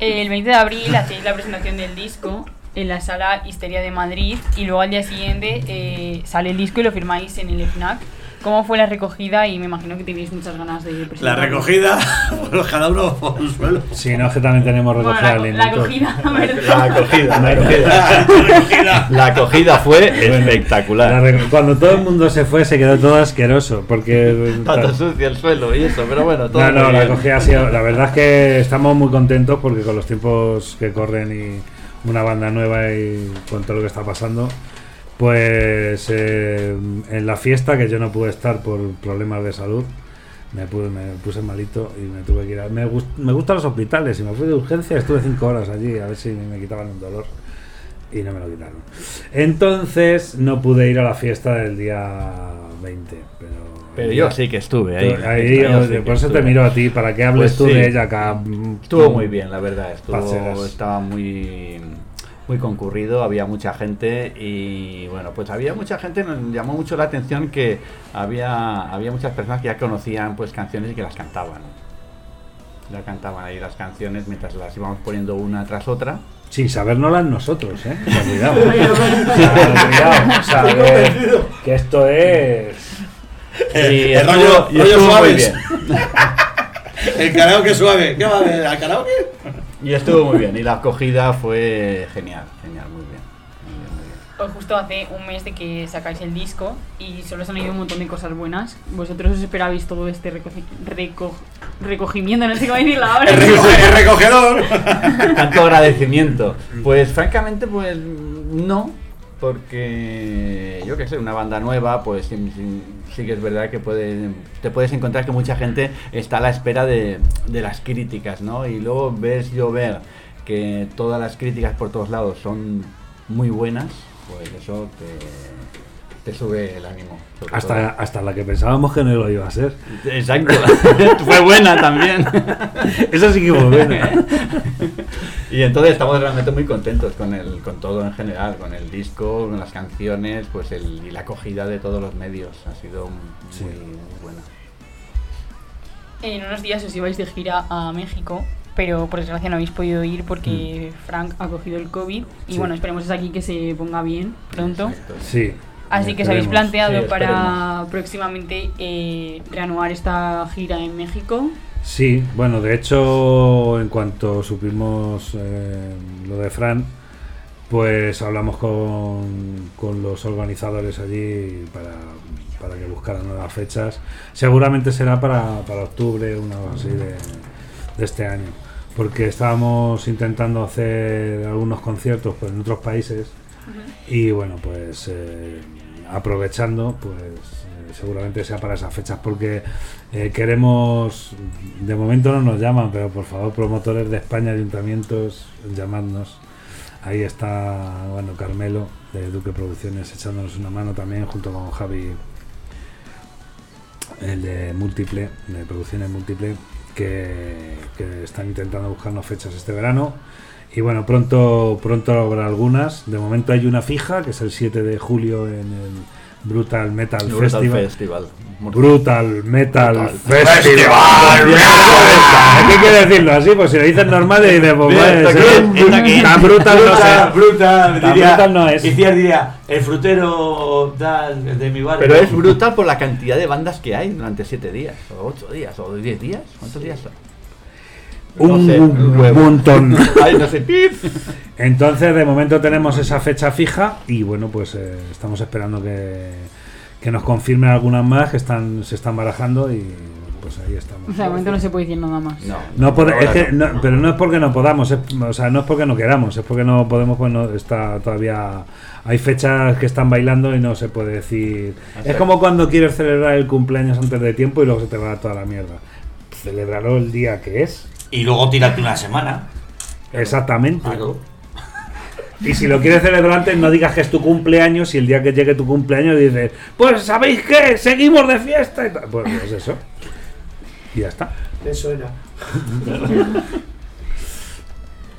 el veinte de abril hacéis la presentación del disco en la sala Histeria de Madrid y luego al día siguiente eh, sale el disco y lo firmáis en el FNAC. ¿Cómo fue la recogida? Y me imagino que tenéis muchas ganas de presentar. La recogida, pues cada uno por un suelo. Sí, no es que también tenemos recogida bueno, de la, la alimentos. acogida, ¿verdad? La acogida, la acogida. La acogida fue espectacular. La rec- Cuando todo el mundo se fue, se quedó todo asqueroso. Porque. Tanto sucio el suelo y eso, pero bueno, todo No, no, muy la bien. acogida ha sido. La verdad es que estamos muy contentos porque con los tiempos que corren y una banda nueva y con todo lo que está pasando. Pues eh, en la fiesta, que yo no pude estar por problemas de salud, me, pude, me puse malito y me tuve que ir a... Me, gust, me gustan los hospitales y me fui de urgencia, estuve cinco horas allí a ver si me quitaban un dolor y no me lo quitaron. Entonces no pude ir a la fiesta del día veinte, pero... Pero yo sí que estuve ahí. ahí Yo yo, sí que por eso estuve. te miro a ti, para que hables Pues tú sí. de ella acá. Estuvo muy bien, la verdad. Estuvo, Parceras. estaba muy... muy concurrido, había mucha gente y bueno, pues había mucha gente, nos llamó mucho la atención que había había muchas personas que ya conocían pues canciones y que las cantaban. Ya cantaban ahí las canciones mientras las íbamos poniendo una tras otra. Sin sabernoslas nosotros, ¿eh? O sea, cuidado. O sea, cuidado. O sea, que, que esto es... Y el estuvo- rollo, y rollo estuvo muy suave. bien. El karaoke suave. ¿Qué va a haber? ¿Al karaoke? Y estuvo muy bien, y la acogida fue genial, genial, muy bien. Muy bien, muy bien. Pues justo hace un mes de que sacáis el disco y solo os han ido un montón de cosas buenas. ¿Vosotros os esperabais todo este recogi- reco- recogimiento? No sé cómo decir la hora. El, recoge- el recogedor. Tanto agradecimiento. Pues francamente, pues no, porque yo qué sé, una banda nueva, pues sí, sí, sí que es verdad que puede, te puedes encontrar que mucha gente está a la espera de, de las críticas, ¿no? Y luego ves llover que todas las críticas por todos lados son muy buenas, pues eso te, te sube el ánimo. sobre Hasta, todo. hasta la que pensábamos que no lo iba a ser. Exacto. Fue buena también. Esa sí que fue buena. Y entonces estamos realmente muy contentos con el, con todo en general, con el disco, con las canciones, pues el, y la acogida de todos los medios ha sido muy, Sí. muy buena. En unos días os ibais de gira a México, pero por desgracia no habéis podido ir porque Frank ha cogido el COVID y Sí. bueno, esperemos desde aquí que se ponga bien pronto. Sí. Así que os habéis Esperemos. planteado Sí, para esperemos. próximamente eh, reanudar esta gira en México. Sí, bueno, de hecho, en cuanto supimos eh, lo de Fran, pues hablamos con, con los organizadores allí para, para que buscaran nuevas fechas. Seguramente será para, para octubre, una cosa así de, de este año, porque estábamos intentando hacer algunos conciertos pues, en otros países y bueno, pues eh, aprovechando, pues eh, seguramente sea para esas fechas, porque eh, queremos, de momento no nos llaman, pero por favor, promotores de España, ayuntamientos, llamadnos. Ahí está, bueno, Carmelo de Duque Producciones echándonos una mano también, junto con Javi, el de Múltiple, de Producciones Múltiple, que, que están intentando buscarnos fechas este verano. Y bueno, pronto pronto habrá algunas. De momento hay una fija, que es el siete de julio en el Brutal Metal Brutal Festival. Festival. Brutal Metal Brutal Festival. ¿Qué quiere decirlo así? Pues si lo dices normal, y dices, pues Bien, vale, está sí, aquí, está aquí. tan brutal no Brutal, sé. brutal, Tan diría- brutal no es. Iciar diría, el frutero tal, de mi barrio. Pero es brutal por la cantidad de bandas que hay durante siete días, o ocho días, o diez días. ¿Cuántos días son? Un, No sé, un huevo. montón. Ay, no sé. Entonces, de momento tenemos esa fecha fija y bueno, pues eh, estamos esperando que, que nos confirmen algunas más que están se están barajando y pues ahí estamos. O sea, de momento no se puede decir nada más. No, No por- ahora es que, no. no, pero no es porque no podamos, es- o sea, no es porque no queramos, es porque no podemos, pues no está todavía. Hay fechas que están bailando y no se puede decir. Es como cuando quieres celebrar el cumpleaños antes de tiempo y luego se te va toda la mierda. Celebrarlo el día que es. Y luego tírate una semana. Exactamente. Claro. Y si lo quieres celebrar antes, no digas que es tu cumpleaños y el día que llegue tu cumpleaños dices, pues ¿sabéis qué? Seguimos de fiesta y tal. Pues, pues eso. Y ya está. Eso era.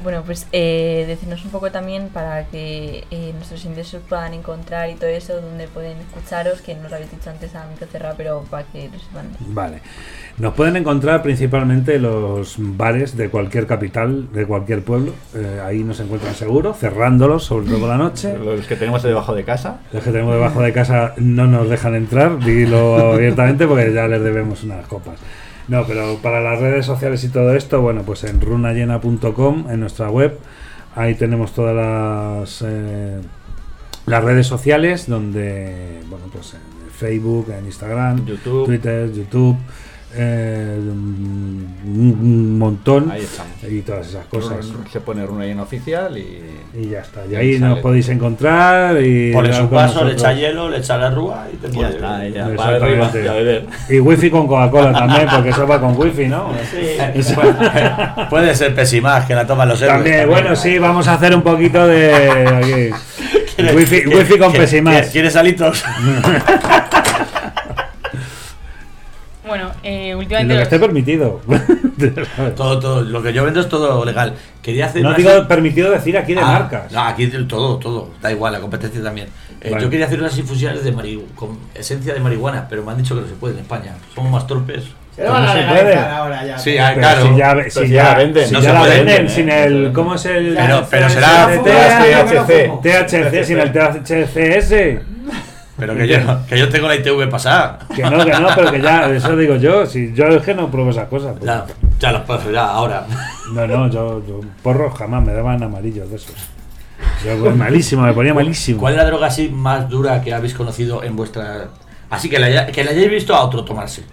Bueno, pues eh, decirnos un poco también para que eh, nuestros ingresos puedan encontrar y todo eso, donde pueden escucharos, que nos lo habéis dicho antes a micro cerrado, pero para que lo sepan. Vale. Nos pueden encontrar principalmente los bares de cualquier capital, de cualquier pueblo. Eh, ahí nos encuentran seguro, cerrándolos, sobre todo por la noche. Los que tenemos debajo de casa. Los que tenemos debajo de casa no nos dejan entrar, dilo abiertamente, porque ya les debemos unas copas. No, pero para las redes sociales y todo esto, bueno, pues en runallena punto com, en nuestra web, ahí tenemos todas las eh, las redes sociales, donde, bueno, pues en Facebook, en Instagram, YouTube. Twitter, YouTube, eh, un, un montón, Ahí estamos. y todas esas cosas. Se pone Runallena oficial y... Y ya está, y ahí nos podéis encontrar y... Pones un con vaso, le nosotros. echa hielo, le echa la rúa y te Ya pones- está, ya. Exactamente. Para arriba, ya beber. Y wifi con Coca-Cola también, porque eso va con wifi, ¿no? Sí. Puede- Puede ser Pesimás, que la toman los héroes. También, bueno, sí, vamos a hacer un poquito de... Aquí. ¿Quieres- Wifi, quieres- wifi con quieres- Pesimás. ¿Quieres alitos? Bueno, eh, Y últimamente... lo que los- esté permitido. Todo, todo. Lo que yo vendo es todo legal. Quería hacer No una- digo permitido decir aquí de Ah, marcas. No, aquí del todo, todo. Da igual, la competencia también. Eh, Vale. Yo quería hacer unas infusiones de mari- con esencia de marihuana, pero me han dicho que no se puede en España. Somos más torpes. Se lo van a se legalizar puede. ahora ya. Sí, ah, Pero claro. si ya, Pero si si ya, ya la venden. si No ya se la puede, venden ¿eh? sin el... ¿Cómo es el...? Pero- pero será- T H C, sin el T H C S. Pero que yo, que yo tengo la I T V pasada. Que no, que no, pero que ya, eso digo yo. Si yo es que no pruebo esas cosas. pues. Ya, ya los paso, ya, ahora. No, no, yo, yo porros jamás me daban amarillos de esos. Yo, pues, malísimo, me ponía malísimo. ¿Cuál es la droga así más dura que habéis conocido en vuestra... Así que la, haya- que la hayáis visto a otro tomarse?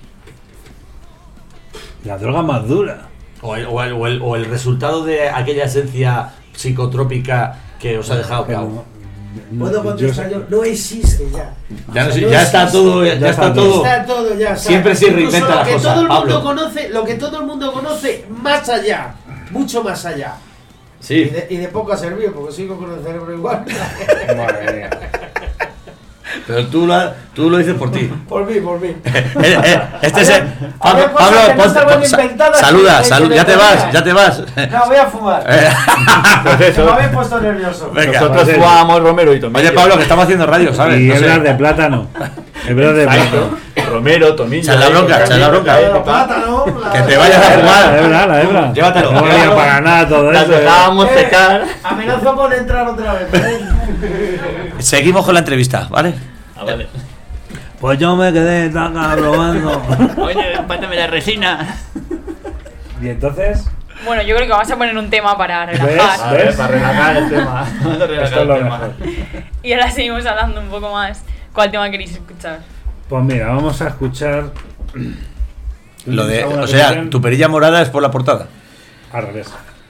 La droga más dura. O el, o el, o el, o el resultado de aquella esencia psicotrópica que os ha dejado Que cao. no- Puedo yo contestar sé- yo, no existe ya. Ya, no O sea, sé, no ya está existe. todo, ya, Ya está está todo. Está todo ya. o sea, Siempre se incluso reinventa lo la que cosa, todo el mundo Pablo. conoce, lo que todo el mundo conoce, más allá, mucho más allá. Y, Sí. de, y de poco ha servido, porque sigo con el cerebro igual. Madre mía. Pero tú lo, tú lo dices por ti. Por mí, por mí. Eh, eh, este es el- Había Pablo, cosas Pablo, que no ponte- estaban sa- inventadas saluda, y- y saluda, que ya te me vas, ponían. ya te vas. No, voy a fumar. Eh, Pues Se eso. me habéis puesto nervioso. Venga. Nosotros Pues eso. fumábamos Romero y Tomillo. Oye, Pablo, que estamos haciendo radio, ¿sabes? Y No sé. hebras de plátano. Hebras de plátano. Exacto. Romero, Tomillo. Echa la bronca, echa la bronca. La plátano, la- Que te vayas a La fumar. hebra, la hebra. Llévatelo. No valía para nada todo Las eso. ¿eh? dejábamos Eh, secar. Amenazo con entrar otra vez. ¿eh? Seguimos con la entrevista, ¿vale? Ah, vale. Pues yo me quedé tan probando. Oye, pátame la resina. Y entonces, Bueno, yo creo que vamos a poner un tema para ¿ves? relajar. A ver, para relajar el tema. Vamos a relajar Esto es lo el tema. mejor. Y ahora seguimos hablando un poco más. ¿Cuál tema queréis escuchar? Pues mira, vamos a escuchar. Lo de, ¿Alguna o sea, petición? tu perilla morada es por la portada. Al revés.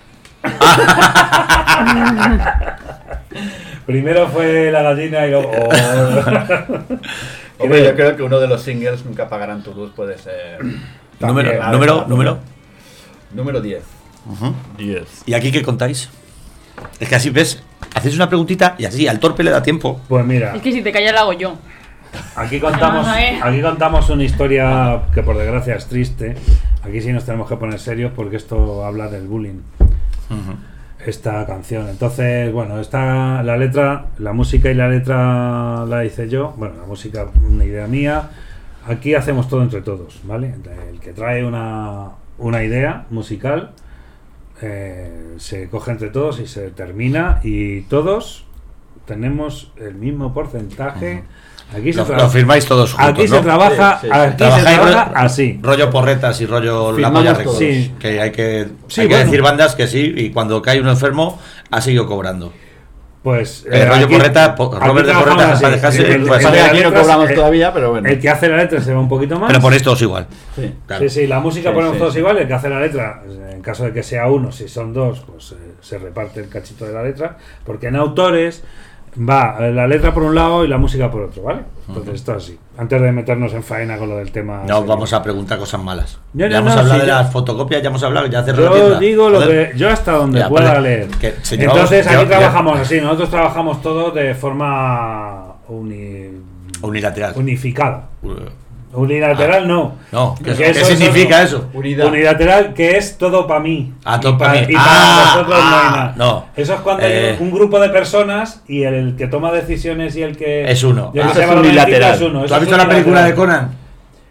Primero fue la gallina y luego. Hombre, yo creo que uno de los singles, Nunca apagarán tu luz, puede ser. Número, También, número, vale. número. Número diez. diez. ¿Y aquí qué contáis? Es que así ves, hacéis una preguntita y así al torpe le da tiempo. Pues mira, Es que si te callas la hago yo. aquí contamos, Vamos a ver. aquí contamos una historia que por desgracia es triste. Aquí sí nos tenemos que poner serios porque esto habla del bullying. Esta canción. Entonces, bueno, esta, la letra, la música y la letra la hice yo. Bueno, la música, una idea mía. Aquí hacemos todo entre todos, ¿vale? El que trae una, una idea musical eh, se coge entre todos y se termina y todos tenemos el mismo porcentaje. Aquí se Lo, traba- lo firmáis todos juntos, Aquí ¿no? se trabaja, Sí, sí, sí. aquí se Trabajáis trabaja ro- así. Rollo porretas y rollo la Firmamos polla todos. Records. Sí. Que hay que, Sí, hay que bueno. decir bandas que sí, y cuando cae uno enfermo, ha seguido cobrando. Pues Eh, rollo porreta, po- aquí Robert de trabajamos Porreta, así. para dejarse, El- el- pues, el Pasa de que las aquí no letras, cobramos el- todavía, pero bueno. El que hace la letra se va un poquito más. Pero ponéis todos igual. Sí. Claro. Sí, sí, la música Sí, ponemos sí, todos sí. igual. El que hace la letra, en caso de que sea uno, si son dos, pues eh, se reparte el cachito de la letra. Porque en autores va eh, la letra por un lado y la música por otro, ¿vale? Entonces esto es así. Antes de meternos en faena con lo del tema. No serio. vamos a preguntar cosas malas. No, no, ya hemos no, hablado sí, de ya- las fotocopias, ya hemos hablado, ya cerró la Yo tienda. digo lo Joder. que yo hasta donde Ya, pueda vale. leer. Que si Entonces llevamos- aquí ya- trabajamos así. Nosotros trabajamos todos de forma uni- Unilateral. unificada. Uh, Unilateral no. No, ¿qué, Porque ¿qué eso- significa eso- eso? Unilateral, que es todo para mí. Ah, todo Y para mí. Y Ah, para nosotros no hay ah, nada. no. Eso es cuando Eh. hay un grupo de personas y el que toma decisiones y el que. Es uno. y el que Ah, se es llama unilateral. es uno. ¿Tú Eso has es visto la película de unilateral. Conan?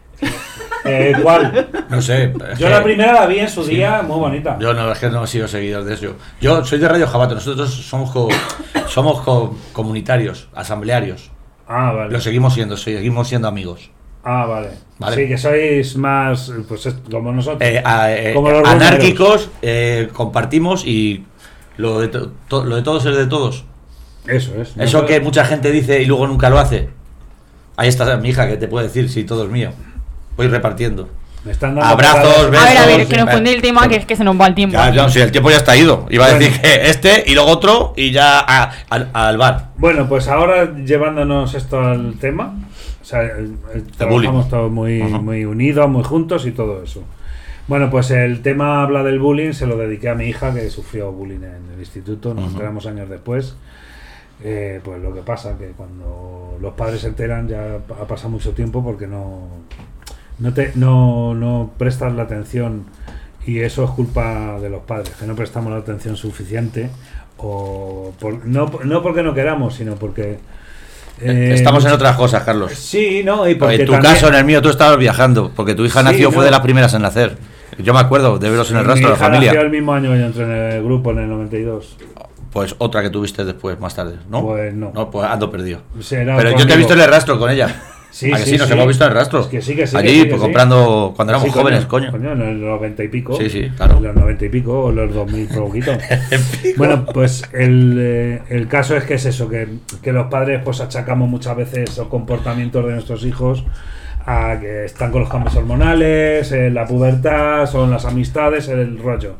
Eh, ¿Cuál? No sé. es Yo que- la primera la vi en su Sí. día, muy bonita. Yo no, es que no he sido seguidor de eso. Yo soy de Radio Jabato, nosotros somos co- somos co- comunitarios, asamblearios. Ah, vale. Lo seguimos siendo, seguimos siendo amigos. Ah, vale. Vale. Sí, que sois más, pues es- como nosotros. Eh, a- eh, como los anárquicos, eh, compartimos y lo de, to- to- lo de todos es de todos. Eso es. Eso Nosotros- que mucha gente dice y luego nunca lo hace. Ahí está mi hija que te puede decir si todo es mío. Voy repartiendo. Me están dando Abrazos, patadas. besos. A ver, a ver, que nos eh, funde el tema, que es que se nos va el tiempo. Ya, ya, si el tiempo ya está ido. Iba a Bueno. decir que este y luego otro y ya a- al- al bar. Bueno, pues ahora llevándonos esto al tema, o sea, el- el- trabajamos bullying. todos muy, Ajá. muy unidos, muy juntos y todo eso. Bueno, pues el tema habla del bullying, se lo dediqué a mi hija que sufrió bullying en el instituto, nos Ajá. enteramos años después. Eh, pues lo que pasa que cuando los padres se enteran ya ha pasado mucho tiempo porque no no te no, no prestas la atención y eso es culpa de los padres, que no prestamos la atención suficiente o por, no, no porque no queramos, sino porque eh, Estamos en otras cosas, Carlos. Sí, no, y porque en tu también- caso, en el mío, tú estabas viajando, porque tu hija Sí, nació, no. fue de las primeras en nacer. Yo me acuerdo de veros en el mi rastro de la hija familia. nació el mismo año que yo entré en el grupo, en el noventa y dos. Pues otra que tuviste después, más tarde, ¿no? Pues no. No, pues ando perdido. Será Pero otro yo te he amigo. visto en el rastro con ella. Sí, ¿A que sí, sí, nos sí. hemos visto en el rastro. Es que sí, que sí, Allí, que sí, que pues sí. comprando cuando éramos Sí, jóvenes, coño. Coño, en el noventa y pico. Sí, sí, claro. En los noventa y pico o los dos mil poquito. Bueno, pues el, eh, el caso es que es eso, que, que los padres pues achacamos muchas veces los comportamientos de nuestros hijos a que están con los cambios hormonales, en la pubertad, son las amistades, el rollo.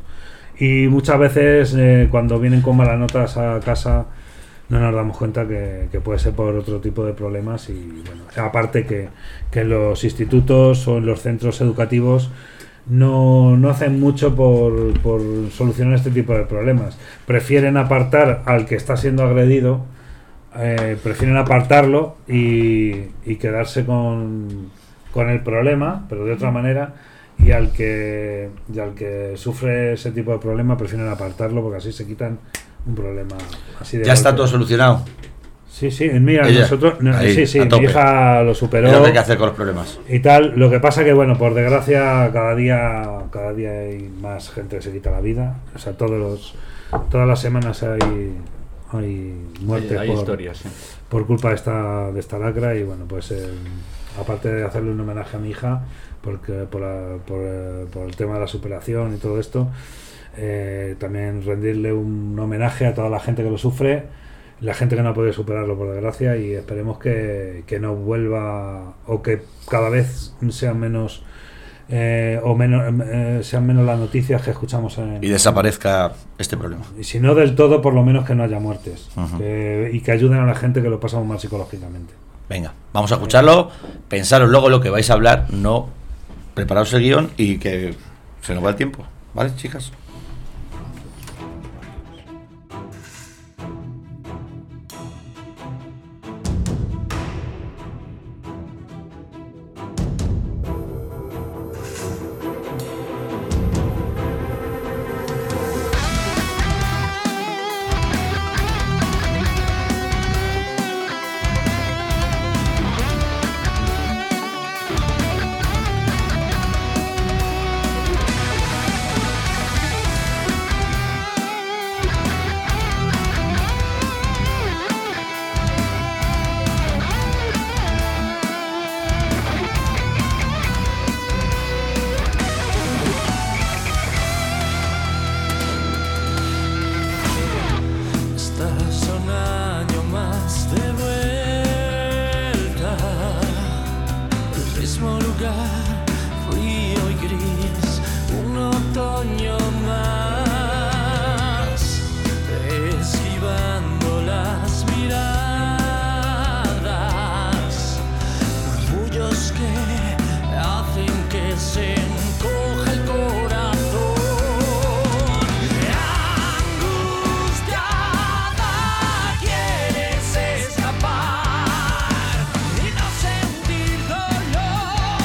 Y muchas veces eh, cuando vienen con malas notas a casa no nos damos cuenta que, que puede ser por otro tipo de problemas y bueno, aparte que, que en los institutos o en los centros educativos no, no hacen mucho por, por solucionar este tipo de problemas. Prefieren apartar al que está siendo agredido, eh, prefieren apartarlo y, y quedarse con, con el problema, pero de otra manera, y al que y al que sufre ese tipo de problema prefieren apartarlo porque así se quitan un problema así de Ya está golpe. todo solucionado. Sí, sí, mira, Ella, nosotros no, ahí, sí, sí, a mi tope. hija lo superó Es lo que hay que hacer con los problemas. y tal. Lo que pasa que bueno, por desgracia cada día cada día hay más gente que se quita la vida. O sea, todos los todas las semanas hay hay muertes Hay- hay por, historias, sí. por culpa de esta de esta lacra y bueno, pues eh, aparte de hacerle un homenaje a mi hija porque por, la- por, eh, por el tema de la superación y todo esto, eh, también rendirle un homenaje a toda la gente que lo sufre, la gente que no ha podido superarlo por desgracia y esperemos que, que no vuelva o que cada vez sean menos eh, o menos eh, sean menos las noticias que escuchamos en, Y desaparezca este problema. y si no del todo, por lo menos que no haya muertes. Ujú. Que- y que ayuden a la gente que lo pasa mal psicológicamente. Venga, vamos a escucharlo, pensaros luego lo que vais a hablar, no preparaos el guión y que se nos va el tiempo. ¿Vale, chicas? Estás a un año más de vuelta, el mismo lugar, frío y gris, un otoño más, esquivando las miradas, murmullos que hacen que se encoja el corazón. Angustiada quieres escapar y no sentir dolor.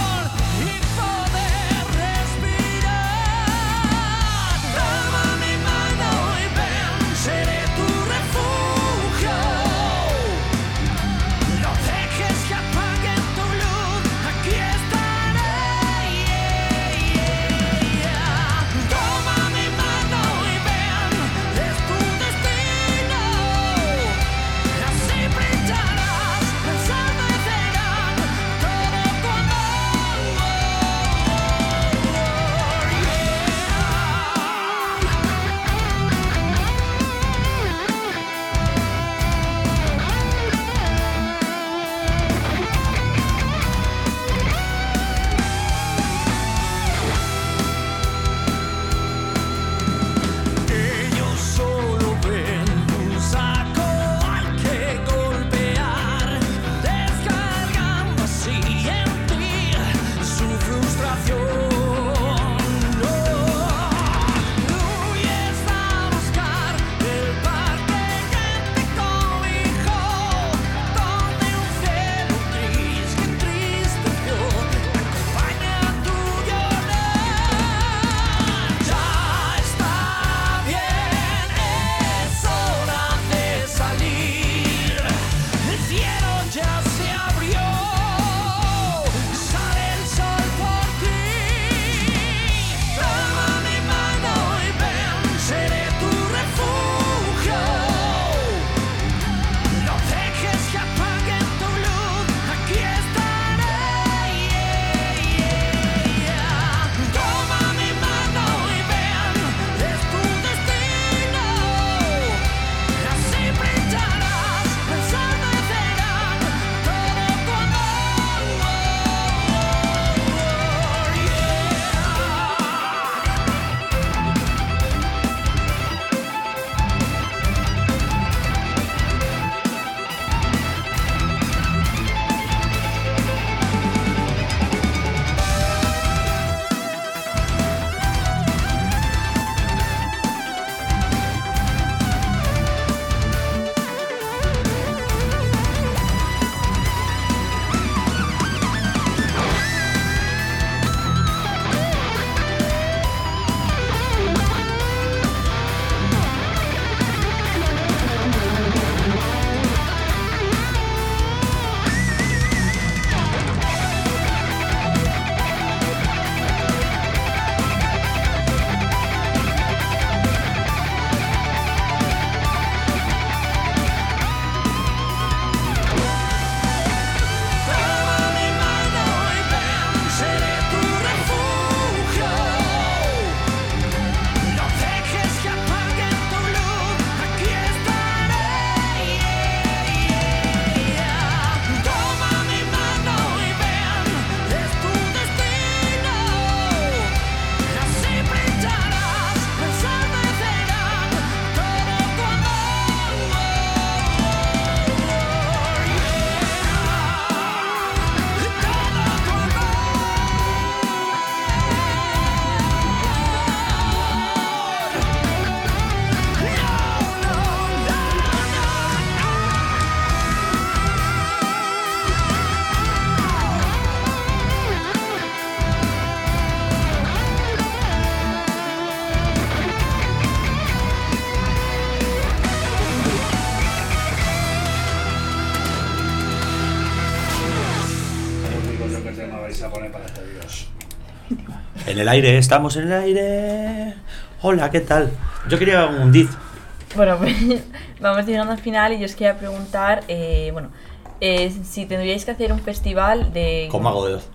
poner para despediros. En el aire, estamos en el aire. Hola, ¿qué tal? Yo quería un diz. Bueno, pues vamos llegando al final y yo os quería preguntar, eh, bueno, eh, si tendríais que hacer un festival de... Con mago de Oz.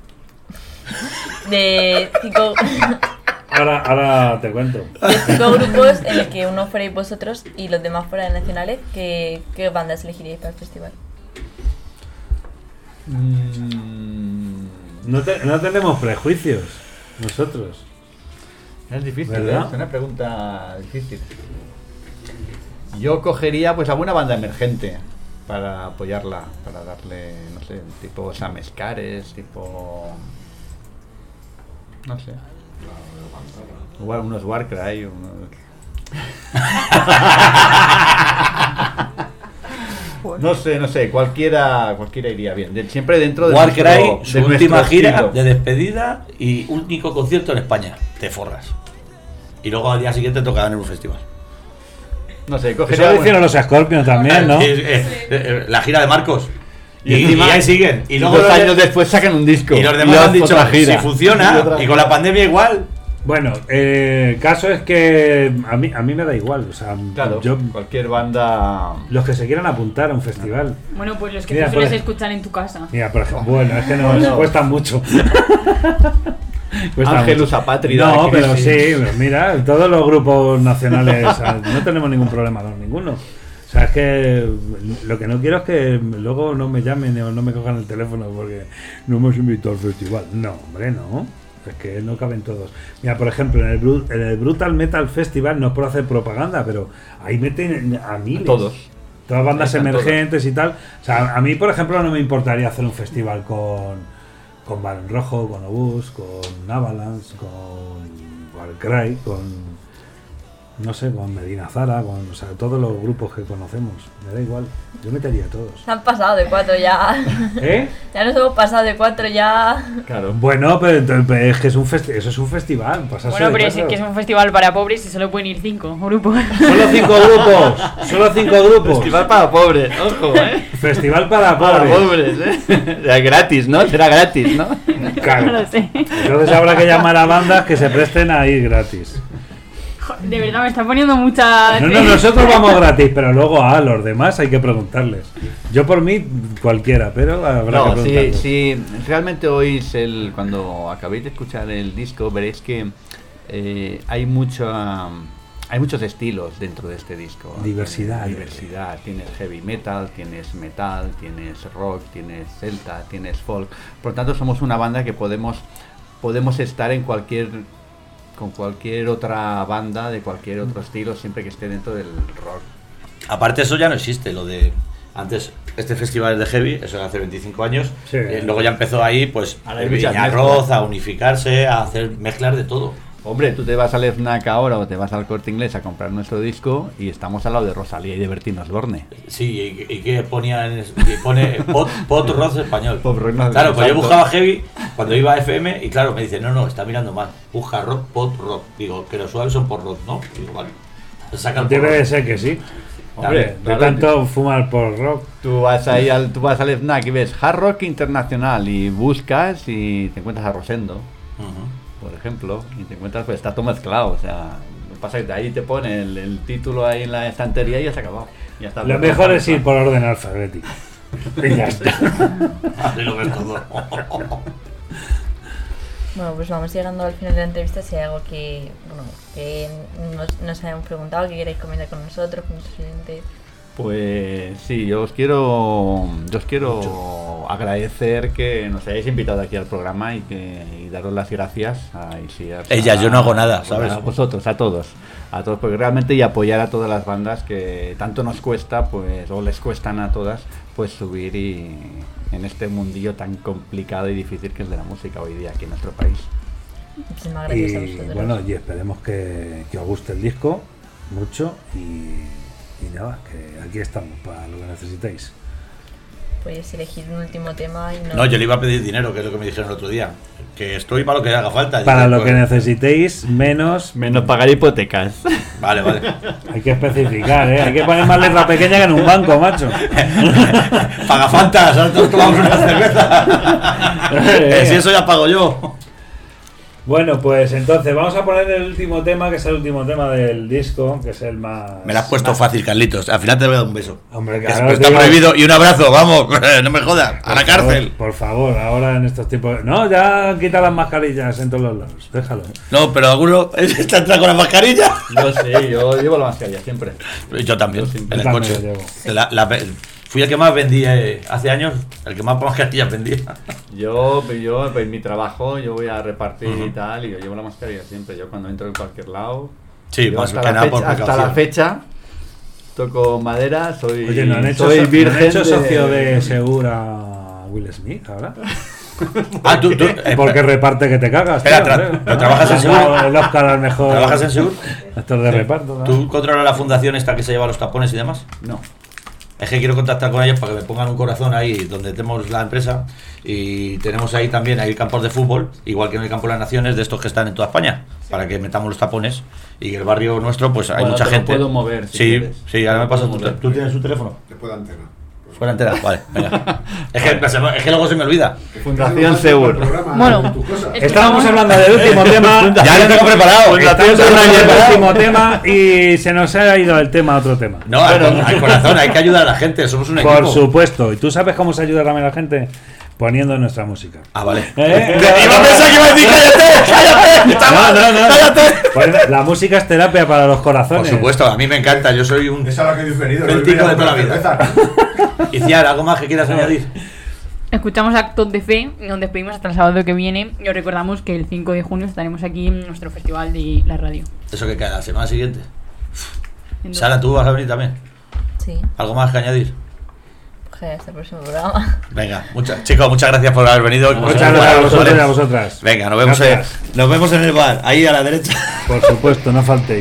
De cinco... Ahora, ahora te cuento. De cinco grupos en el que uno fuerais vosotros y los demás fueran nacionales, ¿qué, qué bandas elegiríais para el festival? No, te, no tenemos prejuicios, nosotros. Es difícil, ¿verdad? ¿eh? Es una pregunta difícil. Yo cogería pues alguna banda emergente para apoyarla, para darle, no sé, tipo Sam Scares, tipo... no sé. Igual unos Warcry, unos... No sé, no sé, cualquiera cualquiera iría bien. De, siempre dentro de Warcry, nuestro, su de última nuestro gira estilo. de despedida y único concierto en España. Te forras. Y luego al día siguiente tocaban en un festival. No sé, Eso cogería... lo hicieron los Scorpions también, ¿no? Sí, eh, eh, la gira de Marcos. Y, Y, encima, y ahí siguen. Y luego dos los de- años después sacan un disco. Y los demás luego han dicho, otra gira. si funciona, y con la pandemia igual. Bueno, eh, el caso es que a mí, a mí me da igual. O sea, Claro, yo, cualquier banda... los que se quieran apuntar a un festival. Bueno, pues los que Mira, tú sueles por- escuchar en tu casa. Mira, por ejemplo, bueno, es que nos Bueno. cuesta mucho. Cuesta Ángelus mucho. apátrida, No, pero crisis. sí, pero mira, todos los grupos nacionales, o sea, no tenemos ningún problema con ninguno. O sea, es que lo que no quiero es que luego no me llamen o no me cojan el teléfono porque no hemos invitado al festival. No, hombre, no. Es que no caben todos. Mira, por ejemplo, en el, Bru- en el Brutal Metal Festival, no es por hacer propaganda, pero ahí meten a miles. Todos. Todas bandas Están emergentes y tal. O sea, a mí, por ejemplo, no me importaría hacer un festival con con Balón Rojo, con Obús, con Avalanche, con Warcry, con no sé, con Medina Zara, con, o sea, todos los grupos que conocemos. Me da igual, yo metería a todos. Se han pasado de cuatro ya. ¿Eh? Ya nos hemos pasado de cuatro ya. Claro. Bueno, pero entonces es que es un festi- eso es un festival. pasarse Bueno, de pero es cuatro. que es un festival para pobres y solo pueden ir cinco grupos. Solo cinco grupos, solo cinco grupos. Festival para pobres, ojo, ¿eh? Festival para Para pobres. pobres, ¿eh? Era gratis, ¿no? Será gratis, ¿no? Claro. No lo sé. Entonces habrá que llamar a bandas que se presten a ir gratis. De verdad, me está poniendo mucha... No, no, nosotros vamos gratis, pero luego a los demás hay que preguntarles. Yo por mí, cualquiera, pero habrá No, que si, preguntarles. si realmente oís el... Cuando acabéis de escuchar el disco, veréis que eh, hay mucha... Hay muchos estilos dentro de este disco. Diversidad. Diversidad. Tienes heavy metal, tienes metal, tienes rock, tienes celta, tienes folk. Por lo tanto, somos una banda que podemos podemos estar en cualquier con cualquier otra banda de cualquier otro estilo, siempre que esté dentro del rock. Aparte eso ya no existe, lo de antes este festival es de heavy, eso era hace veinticinco años, Sí. eh, luego ya empezó ahí pues Ahora hay el muchas Viñarroz, mezclas. a unificarse, a hacer mezclas de todo. Hombre, tú te vas al FNAC ahora o te vas al Corte Inglés a comprar nuestro disco y estamos al lado de Rosalía y de Bertín Osborne. Sí, y, y que ponían, y pone pot, pot rock español. Pop rock, no, Claro, pues yo exacto. buscaba heavy cuando iba a F M y claro, me dice, no, no, está mirando mal, busca rock, pot rock. Digo, que los suaves son por rock, ¿no? Digo, vale. Saca el Debe pot de rock. ser que sí. Hombre, de claro. tanto fumar por rock. Tú vas ahí al, tú vas al FNAC y ves Hard Rock Internacional y buscas y te encuentras a Rosendo, Ujú. por ejemplo, y te encuentras, pues está todo mezclado, o sea, lo que pasa es que ahí te pone el, el título ahí en la estantería y ya se ha acabado. Ya está. Lo mejor es ir por orden alfabético. Y ya está. Así lo ves todo. Bueno, pues vamos llegando al final de la entrevista. Si hay algo que, bueno, que nos, nos hayan preguntado, que queráis comentar con nosotros, con nuestros oyentes. Pues sí, yo os quiero, yo os quiero agradecer que nos hayáis invitado aquí al programa y que y daros las gracias a Isier. Ella, a- yo no hago nada, a- ¿sabes? A vosotros, a todos, a todos, porque realmente y apoyar a todas las bandas que tanto nos cuesta, pues, o les cuestan a todas, pues subir y en este mundillo tan complicado y difícil que es de la música hoy día aquí en nuestro país. Muchísimas gracias a Y vosotros. bueno, y esperemos que, que os guste el disco mucho y, y nada, que aquí estamos para lo que necesitéis. pues elegir un último tema y no... No, yo le iba a pedir dinero, que es lo que me dijeron el otro día. Que estoy para lo que haga falta. Para Yo, lo pues, que necesitéis, menos... Menos pagar hipotecas. Vale, vale. Hay que especificar, ¿eh? Hay que poner más letra pequeña que en un banco, macho. Paga fantas, nosotros tomamos una cerveza. eh, si eso ya pago yo. Bueno, pues entonces vamos a poner el último tema, que es el último tema del disco, que es el más... Me la has puesto más fácil, Carlitos. Al final te voy a dar un beso. Hombre, que claro, está digo... prohibido. Y un abrazo, vamos. No me jodas. A la cárcel. Por favor, ahora en estos tiempos... No, ya quita las mascarillas en todos los lados. Déjalo. No, pero alguno está entrando con la mascarilla. Yo sí, yo llevo la mascarilla siempre. Yo también, yo en el también coche. La, la, fui el que más vendía eh, hace años, el que más mascarillas vendía. Yo, yo en mi trabajo, yo voy a repartir uh-huh. y tal, y yo llevo la mascarilla siempre. Yo cuando entro en cualquier lado, sí, más hasta, que la nada fecha, por hasta la fecha, toco madera, soy, Oye, ¿no han hecho, soy so, virgen ¿no han hecho de... socio de Segura Will Smith ahora? Ah, tú, tú eh, porque reparte que te cagas. Espera, tío, tra- ¿no? ¿trabajas en Segur? El Oscar al mejor. ¿Trabajas en Segur? Actor de sí. reparto. ¿no? ¿Tú controlas la fundación esta que se lleva los tapones y demás? No. Es que quiero contactar con ellos para que me pongan un corazón ahí donde tenemos la empresa y tenemos ahí también hay campos de fútbol, igual que en el campo de las Naciones, de estos que están en toda España, para que metamos los tapones y que el barrio nuestro pues hay bueno, mucha te gente. Lo puedo mover, si sí, quieres. sí, ahora me pasas tu, ¿tú tienes su teléfono? Después de antena. Fuera entera, vale, venga. Es que, es que luego se me olvida. Fundación Segur. Bueno, estábamos hablando del último tema. Ya lo tengo preparado. Estamos hablando del último tema y se nos ha ido el tema a otro tema. No, bueno, al corazón, hay que ayudar a la gente, somos un equipo. Por supuesto. ¿Y tú sabes cómo se ayuda también a la gente? Poniendo nuestra música. Ah, vale. ¿Eh? Iba a pensar que iba a decir cállate, cállate, no, no, no, cállate. Pues la música es terapia para los corazones. Por supuesto, a mí me encanta, yo soy un Esa es la que habéis venido, el tico de toda la vida. Y Ciar, ¿algo más que quieras añadir? Escuchamos Actos de Fe y nos despedimos hasta el sábado que viene y os recordamos que el cinco de junio estaremos aquí en nuestro festival de la radio. ¿Eso que queda? ¿La semana siguiente? Sara, ¿tú vas a venir también? Sí. ¿Algo más que añadir? Hasta el próximo programa. Venga, muchas, chicos, muchas gracias por haber venido. Muchas gracias a vosotros y a vosotras. Venga, nos vemos, en, nos vemos en el bar, ahí a la derecha. Por supuesto, no faltéis.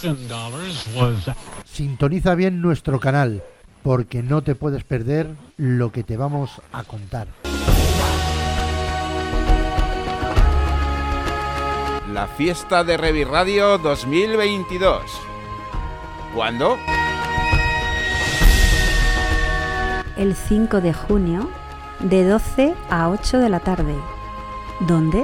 Sintoniza bien nuestro canal, porque no te puedes perder lo que te vamos a contar. La fiesta de Reviradio dos mil veintidós. ¿Cuándo? El cinco de junio, de doce a ocho de la tarde. ¿Dónde?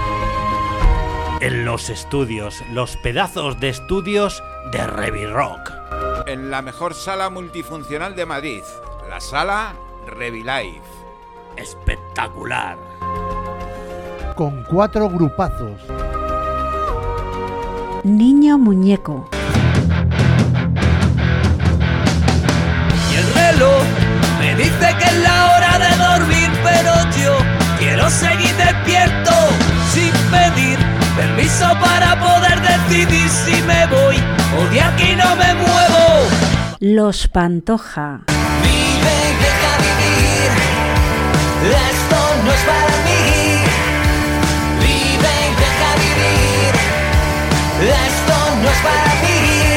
En los estudios, los pedazos de estudios de Revirock. En la mejor sala multifuncional de Madrid, la sala Revilife. Espectacular. Con cuatro grupazos. Niño Muñeco. Y el reloj me dice que es la hora de dormir, pero yo quiero seguir despierto sin pedir permiso para poder decidir si me voy o de aquí no me muevo. Los Pantoja. Vive y deja vivir, esto no es para mí. Vive y deja vivir, esto no es para mí.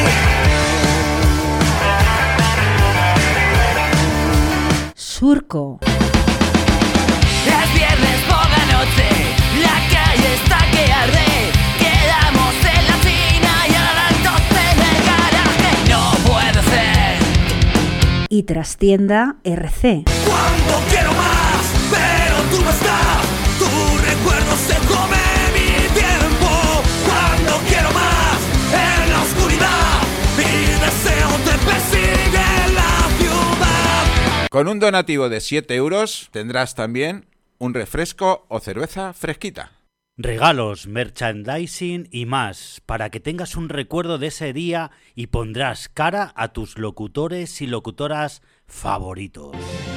Surco. Es viernes por la noche, la calle está que arde. Quedamos en la China y a las doce en el garaje. No puede ser. Y Trastienda R C. Cuando quiero más, pero tú no estás. Tu recuerdo se come mi tiempo. Cuando quiero más, en la oscuridad, mi deseo te persigue en la ciudad. Con un donativo de siete euros tendrás también un refresco o cerveza fresquita. Regalos, merchandising y más, para que tengas un recuerdo de ese día y pondrás cara a tus locutores y locutoras favoritos.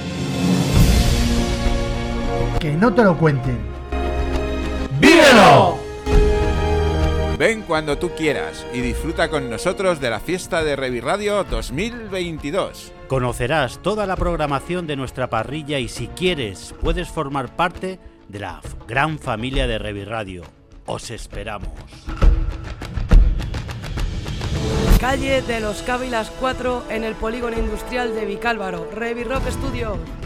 Que no te lo cuenten. ¡Vívelo! Ven cuando tú quieras y disfruta con nosotros de la fiesta de Reviradio dos mil veintidós. Conocerás toda la programación de nuestra parrilla y si quieres puedes formar parte de la f- gran familia de Reviradio. Os esperamos. Calle de los Cávilas cuatro en el polígono industrial de Vicálvaro. Revirock Studios.